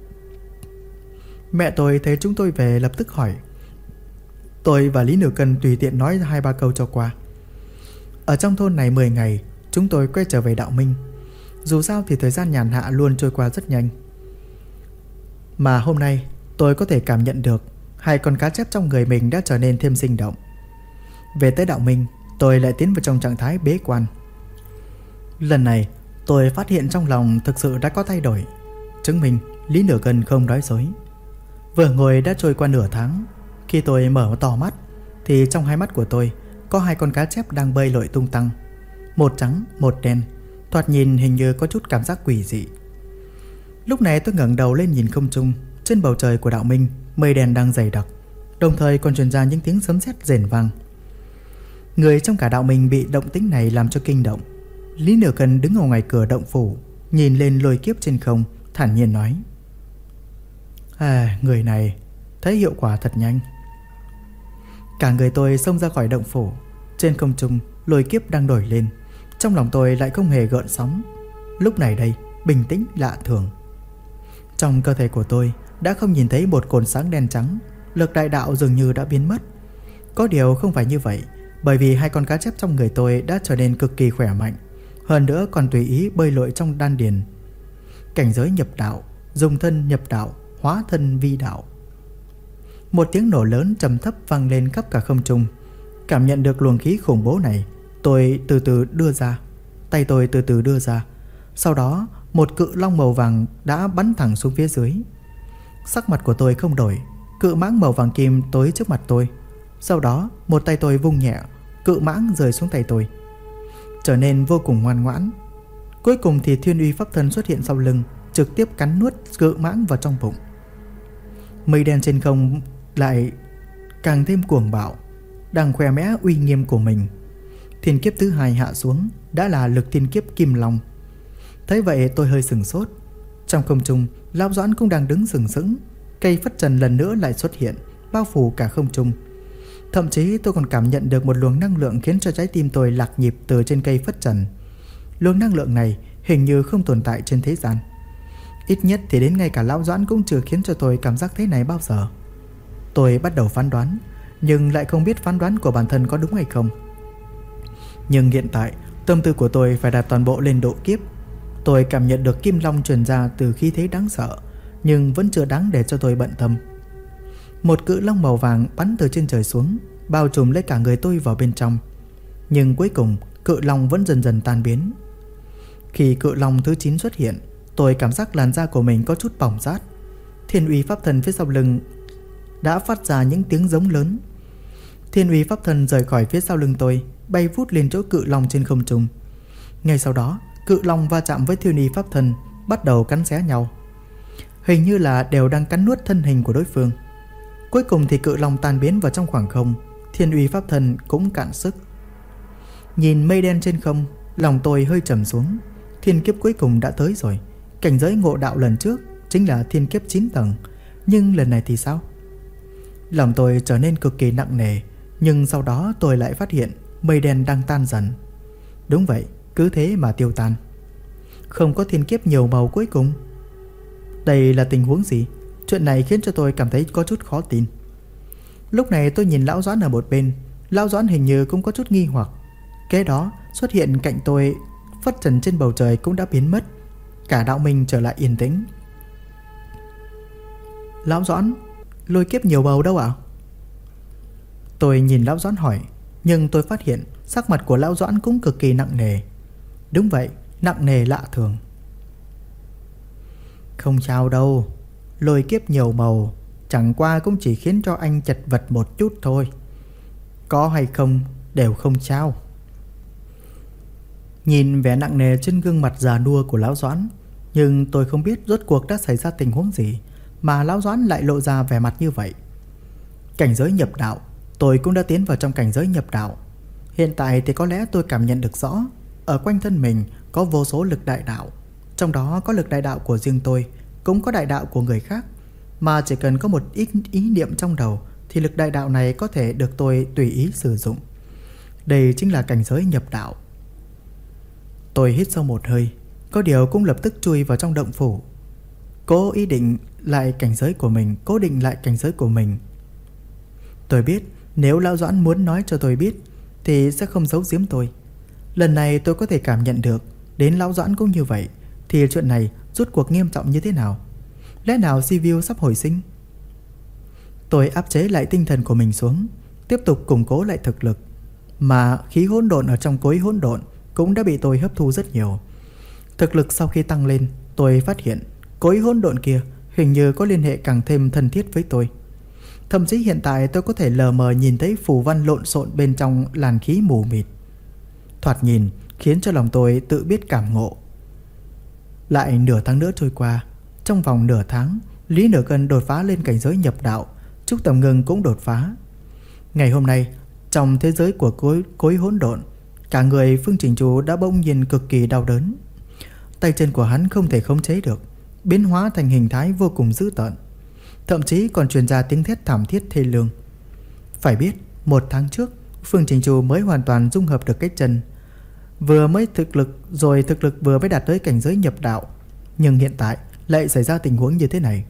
Mẹ tôi thấy chúng tôi về lập tức hỏi. Tôi và Lý Nửa Cân tùy tiện nói 2-3 câu cho qua. Ở trong thôn này 10 ngày, chúng tôi quay trở về Đạo Minh. Dù sao thì thời gian nhàn hạ luôn trôi qua rất nhanh. Mà hôm nay tôi có thể cảm nhận được hai con cá chép trong người mình đã trở nên thêm sinh động. Về tới Đạo Minh, tôi lại tiến vào trong trạng thái bế quan. Lần này tôi phát hiện trong lòng thực sự đã có thay đổi, chứng minh Lý Nửa Cân không nói dối. Vừa ngồi đã trôi qua nửa tháng. Khi tôi mở to mắt thì trong hai mắt của tôi có hai con cá chép đang bơi lội tung tăng, một trắng một đen, thoạt nhìn hình như có chút cảm giác quỷ dị. Lúc này tôi ngẩng đầu lên nhìn không trung. Trên bầu trời của Đạo Minh, mây đen đang dày đặc, đồng thời còn truyền ra những tiếng sấm sét rền vang. Người trong cả Đạo Minh bị động tĩnh này làm cho kinh động. Lý Nửa Cân đứng ở ngoài cửa động phủ, nhìn lên lôi kiếp trên không, thản nhiên nói. Người này thấy hiệu quả thật nhanh. Cả người tôi xông ra khỏi động phủ. Trên không trung, lôi kiếp đang nổi lên. Trong lòng tôi lại không hề gợn sóng. Lúc này đây, bình tĩnh lạ thường. Trong cơ thể của tôi đã không nhìn thấy một cột sáng đen trắng. Lực đại đạo dường như đã biến mất. Có điều không phải như vậy, bởi vì hai con cá chép trong người tôi đã trở nên cực kỳ khỏe mạnh, hơn nữa còn tùy ý bơi lội trong đan điền. Cảnh giới nhập đạo, dùng thân nhập đạo, hóa thân vi đạo. Một tiếng nổ lớn trầm thấp vang lên khắp cả không trung. Cảm nhận được luồng khí khủng bố này, tôi từ từ đưa ra, tay tôi từ từ đưa ra. Sau đó một cự long màu vàng đã bắn thẳng xuống phía dưới. Sắc mặt của tôi không đổi. Cự mãng màu vàng kim tới trước mặt tôi. Sau đó một tay tôi vung nhẹ, cự mãng rơi xuống tay tôi, trở nên vô cùng ngoan ngoãn. Cuối cùng thì Thiên Uy pháp thân xuất hiện sau lưng, trực tiếp cắn nuốt cự mãng vào trong bụng. Mây đen trên không lại càng thêm cuồng bạo, đang khoe mẽ uy nghiêm của mình. Thiên kiếp thứ hai hạ xuống đã là lực thiên kiếp Kim Long. Thấy vậy tôi hơi sừng sốt. Trong không trung, Lão Doãn cũng đang đứng sừng sững. Cây phất trần lần nữa lại xuất hiện, bao phủ cả không trung. Thậm chí tôi còn cảm nhận được một luồng năng lượng khiến cho trái tim tôi lạc nhịp từ trên cây phất trần. Luồng năng lượng này hình như không tồn tại trên thế gian. Ít nhất thì đến ngay cả Lão Doãn cũng chưa khiến cho tôi cảm giác thế này bao giờ. Tôi bắt đầu phán đoán, nhưng lại không biết phán đoán của bản thân có đúng hay không. Nhưng hiện tại tâm tư của tôi phải đặt toàn bộ lên độ kiếp. Tôi cảm nhận được Kim Long truyền ra từ khí thế đáng sợ, nhưng vẫn chưa đáng để cho tôi bận tâm. Một cự long màu vàng bắn từ trên trời xuống, bao trùm lấy cả người tôi vào bên trong. Nhưng cuối cùng cự long vẫn dần dần tan biến. Khi cự long thứ 9 xuất hiện, tôi cảm giác làn da của mình có chút bỏng rát. Thiên uy pháp thần phía sau lưng đã phát ra những tiếng giống lớn. Thiên uy pháp thần rời khỏi phía sau lưng tôi, bay vút lên chỗ cự long trên không trung. Ngay sau đó, cự long va chạm với thiên uy pháp thần, bắt đầu cắn xé nhau. Hình như là đều đang cắn nuốt thân hình của đối phương. Cuối cùng thì cự long tan biến vào trong khoảng không. Thiên uy pháp thần cũng cạn sức. Nhìn mây đen trên không, lòng tôi hơi trầm xuống. Thiên kiếp cuối cùng đã tới rồi. Cảnh giới ngộ đạo lần trước chính là thiên kiếp 9 tầng, nhưng lần này thì sao? Lòng tôi trở nên cực kỳ nặng nề. Nhưng sau đó tôi lại phát hiện mây đen đang tan dần. Đúng vậy, cứ thế mà tiêu tan. Không có thiên kiếp nhiều màu cuối cùng. Đây là tình huống gì? Chuyện này khiến cho tôi cảm thấy có chút khó tin. Lúc này tôi nhìn Lão Doãn ở một bên. Lão Doãn hình như cũng có chút nghi hoặc. Kế đó xuất hiện cạnh tôi, phất trần trên bầu trời cũng đã biến mất. Cả đạo minh trở lại yên tĩnh. Lão Doãn, lôi kiếp nhiều màu đâu ạ? Tôi nhìn Lão Doãn hỏi. Nhưng tôi phát hiện sắc mặt của Lão Doãn cũng cực kỳ nặng nề. Đúng vậy, nặng nề lạ thường. Không sao đâu, lôi kiếp nhiều màu chẳng qua cũng chỉ khiến cho anh chật vật một chút thôi. Có hay không đều không sao. Nhìn vẻ nặng nề trên gương mặt già nua của Lão Doãn, nhưng tôi không biết rốt cuộc đã xảy ra tình huống gì mà Lão Doãn lại lộ ra vẻ mặt như vậy. Cảnh giới nhập đạo, tôi cũng đã tiến vào trong cảnh giới nhập đạo. Hiện tại thì có lẽ tôi cảm nhận được rõ, ở quanh thân mình có vô số lực đại đạo. Trong đó có lực đại đạo của riêng tôi, cũng có đại đạo của người khác. Mà chỉ cần có một ít ý niệm trong đầu thì lực đại đạo này có thể được tôi tùy ý sử dụng. Đây chính là cảnh giới nhập đạo. Tôi hít sâu một hơi, có điều cũng lập tức chui vào trong động phủ, cố định lại cảnh giới của mình. Tôi biết nếu Lão Doãn muốn nói cho tôi biết thì sẽ không giấu giếm tôi. Lần này tôi có thể cảm nhận được đến Lão Doãn cũng như vậy, thì chuyện này rốt cuộc nghiêm trọng như thế nào? Lẽ nào Sivu sắp hồi sinh? Tôi áp chế lại tinh thần của mình xuống, tiếp tục củng cố lại thực lực. Mà khí hỗn độn ở trong cối hỗn độn cũng đã bị tôi hấp thu rất nhiều. Thực lực sau khi tăng lên, tôi phát hiện cối hỗn độn kia hình như có liên hệ càng thêm thân thiết với tôi. Thậm chí hiện tại tôi có thể lờ mờ nhìn thấy phù văn lộn xộn bên trong làn khí mù mịt. Thoạt nhìn khiến cho lòng tôi tự biết cảm ngộ. Lại nửa tháng nữa trôi qua. Trong vòng nửa tháng, Lý Nửa Cân đột phá lên cảnh giới nhập đạo, Trúc Tầm Ngưng cũng đột phá. Ngày hôm nay, trong thế giới của cối hỗn độn, cả người Phương Trình Chu đã bỗng nhiên cực kỳ đau đớn. Tay chân của hắn không thể khống chế được, biến hóa thành hình thái vô cùng dữ tợn, thậm chí còn truyền ra tiếng thét thảm thiết thê lương. Phải biết, 1 tháng trước, Phương Trình Chu mới hoàn toàn dung hợp được cái chân, thực lực vừa mới đạt tới cảnh giới nhập đạo. Nhưng hiện tại lại xảy ra tình huống như thế này.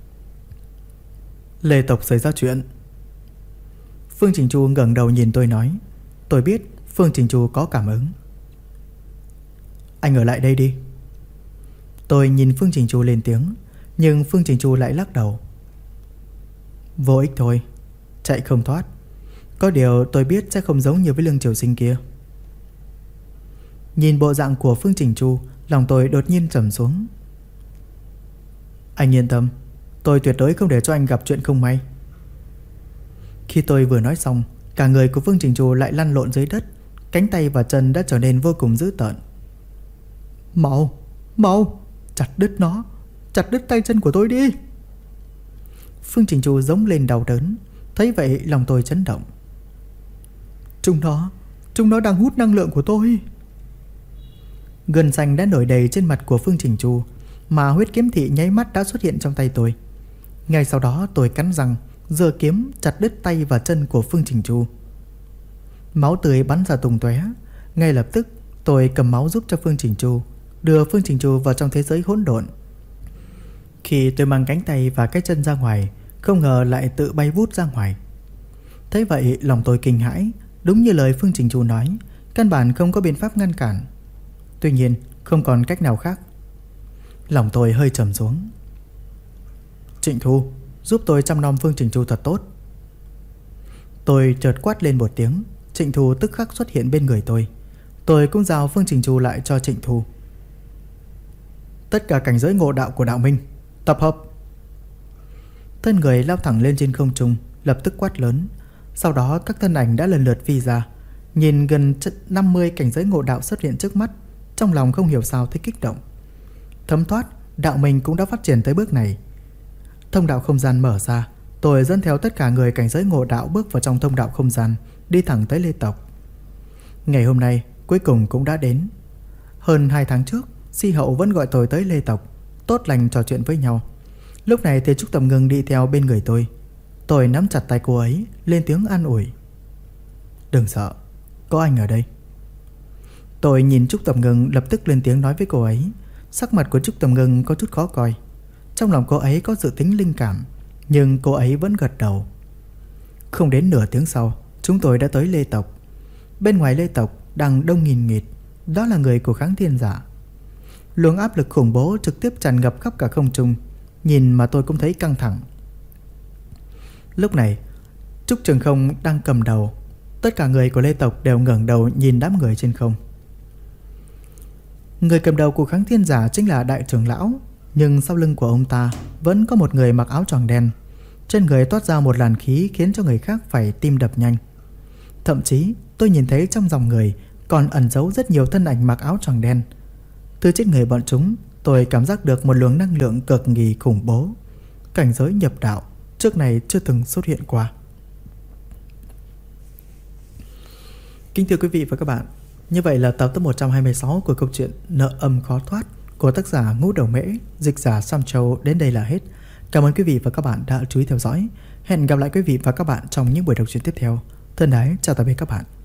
Lê tộc xảy ra chuyện. Phương Trình Chu ngẩng đầu nhìn tôi nói. Tôi biết Phương Trình Chu có cảm ứng. Anh ở lại đây đi. Tôi nhìn Phương Trình Chu lên tiếng, nhưng Phương Trình Chu lại lắc đầu. Vô ích thôi, chạy không thoát. Có điều tôi biết sẽ không giống như với Lương Triều Sinh kia. Nhìn bộ dạng của Phương Trình Chu, lòng tôi đột nhiên trầm xuống. Anh yên tâm, tôi tuyệt đối không để cho anh gặp chuyện không may. Khi tôi vừa nói xong, cả người của Phương Trình Chu lại lăn lộn dưới đất, cánh tay và chân đã trở nên vô cùng dữ tợn. Mau, chặt đứt nó, chặt đứt tay chân của tôi đi. Phương Trình Chu giống lên đau đớn. Thấy vậy lòng tôi chấn động. Chúng nó đang hút năng lượng của tôi. Gân xanh đã nổi đầy trên mặt của Phương Trình Chu, mà huyết kiếm thị nháy mắt đã xuất hiện trong tay tôi. Ngay sau đó tôi cắn răng, giơ kiếm chặt đứt tay và chân của Phương Trình Chu. Máu tươi bắn ra tung tóe. Ngay lập tức tôi cầm máu giúp cho Phương Trình Chu, đưa Phương Trình Chu vào trong thế giới hỗn độn. Khi tôi mang cánh tay và cái chân ra ngoài, không ngờ lại tự bay vút ra ngoài. Thấy vậy lòng tôi kinh hãi. Đúng như lời Phương Trình Chu nói, căn bản không có biện pháp ngăn cản. Tuy nhiên không còn cách nào khác. Lòng tôi hơi trầm xuống. Trịnh Thu, giúp tôi chăm nom Phương Trình Chu thật tốt. Tôi chợt quát lên một tiếng. Trịnh Thu tức khắc xuất hiện bên người tôi. Tôi cũng giao Phương Trình Chu lại cho Trịnh Thu. Tất cả cảnh giới ngộ đạo của đạo minh tập hợp. Thân người lao thẳng lên trên không trung, lập tức quát lớn. Sau đó các thân ảnh đã lần lượt phi ra. Nhìn gần 50 cảnh giới ngộ đạo xuất hiện trước mắt, trong lòng không hiểu sao thấy kích động. Thấm thoát, đạo mình cũng đã phát triển tới bước này. Thông đạo không gian mở ra, tôi dẫn theo tất cả người cảnh giới ngộ đạo bước vào trong thông đạo không gian, đi thẳng tới Lê tộc. Ngày hôm nay cuối cùng cũng đã đến. Hơn 2 tháng trước, Si Hậu vẫn gọi tôi tới Lê tộc, tốt lành trò chuyện với nhau. Lúc này thì Trúc Tầm Ngưng đi theo bên người tôi. Tôi nắm chặt tay cô ấy, lên tiếng an ủi. Đừng sợ, có anh ở đây. Tôi nhìn Trúc Tầm Ngưng, lập tức lên tiếng nói với cô ấy. Sắc mặt của Trúc Tầm Ngưng có chút khó coi. Trong lòng cô ấy có dự tính linh cảm, nhưng cô ấy vẫn gật đầu. Không đến nửa tiếng sau, chúng tôi đã tới Lê tộc. Bên ngoài Lê tộc đang đông nghìn nghịt, đó là người của Kháng Thiên Giả. Luồng áp lực khủng bố trực tiếp tràn ngập khắp cả không trung, nhìn mà tôi cũng thấy căng thẳng. Lúc này Trúc Trường Không đang cầm đầu. Tất cả người của Lê tộc đều ngẩng đầu nhìn đám người trên không. Người cầm đầu của Kháng Thiên Giả chính là đại trưởng lão, nhưng sau lưng của ông ta vẫn có một người mặc áo choàng đen. Trên người toát ra một làn khí khiến cho người khác phải tim đập nhanh. Thậm chí tôi nhìn thấy trong dòng người còn ẩn giấu rất nhiều thân ảnh mặc áo choàng đen. Từ trên người bọn chúng, tôi cảm giác được một luồng năng lượng cực kỳ khủng bố. Cảnh giới nhập đạo trước này chưa từng xuất hiện qua. Kính thưa quý vị và các bạn, như vậy là tập thứ 126 của câu chuyện Nợ Âm Khó Thoát của tác giả Ngũ Đầu Mễ, dịch giả Sam Châu đến đây là hết. Cảm ơn quý vị và các bạn đã chú ý theo dõi. Hẹn gặp lại quý vị và các bạn trong những buổi đọc truyện tiếp theo. Thân ái chào tạm biệt các bạn.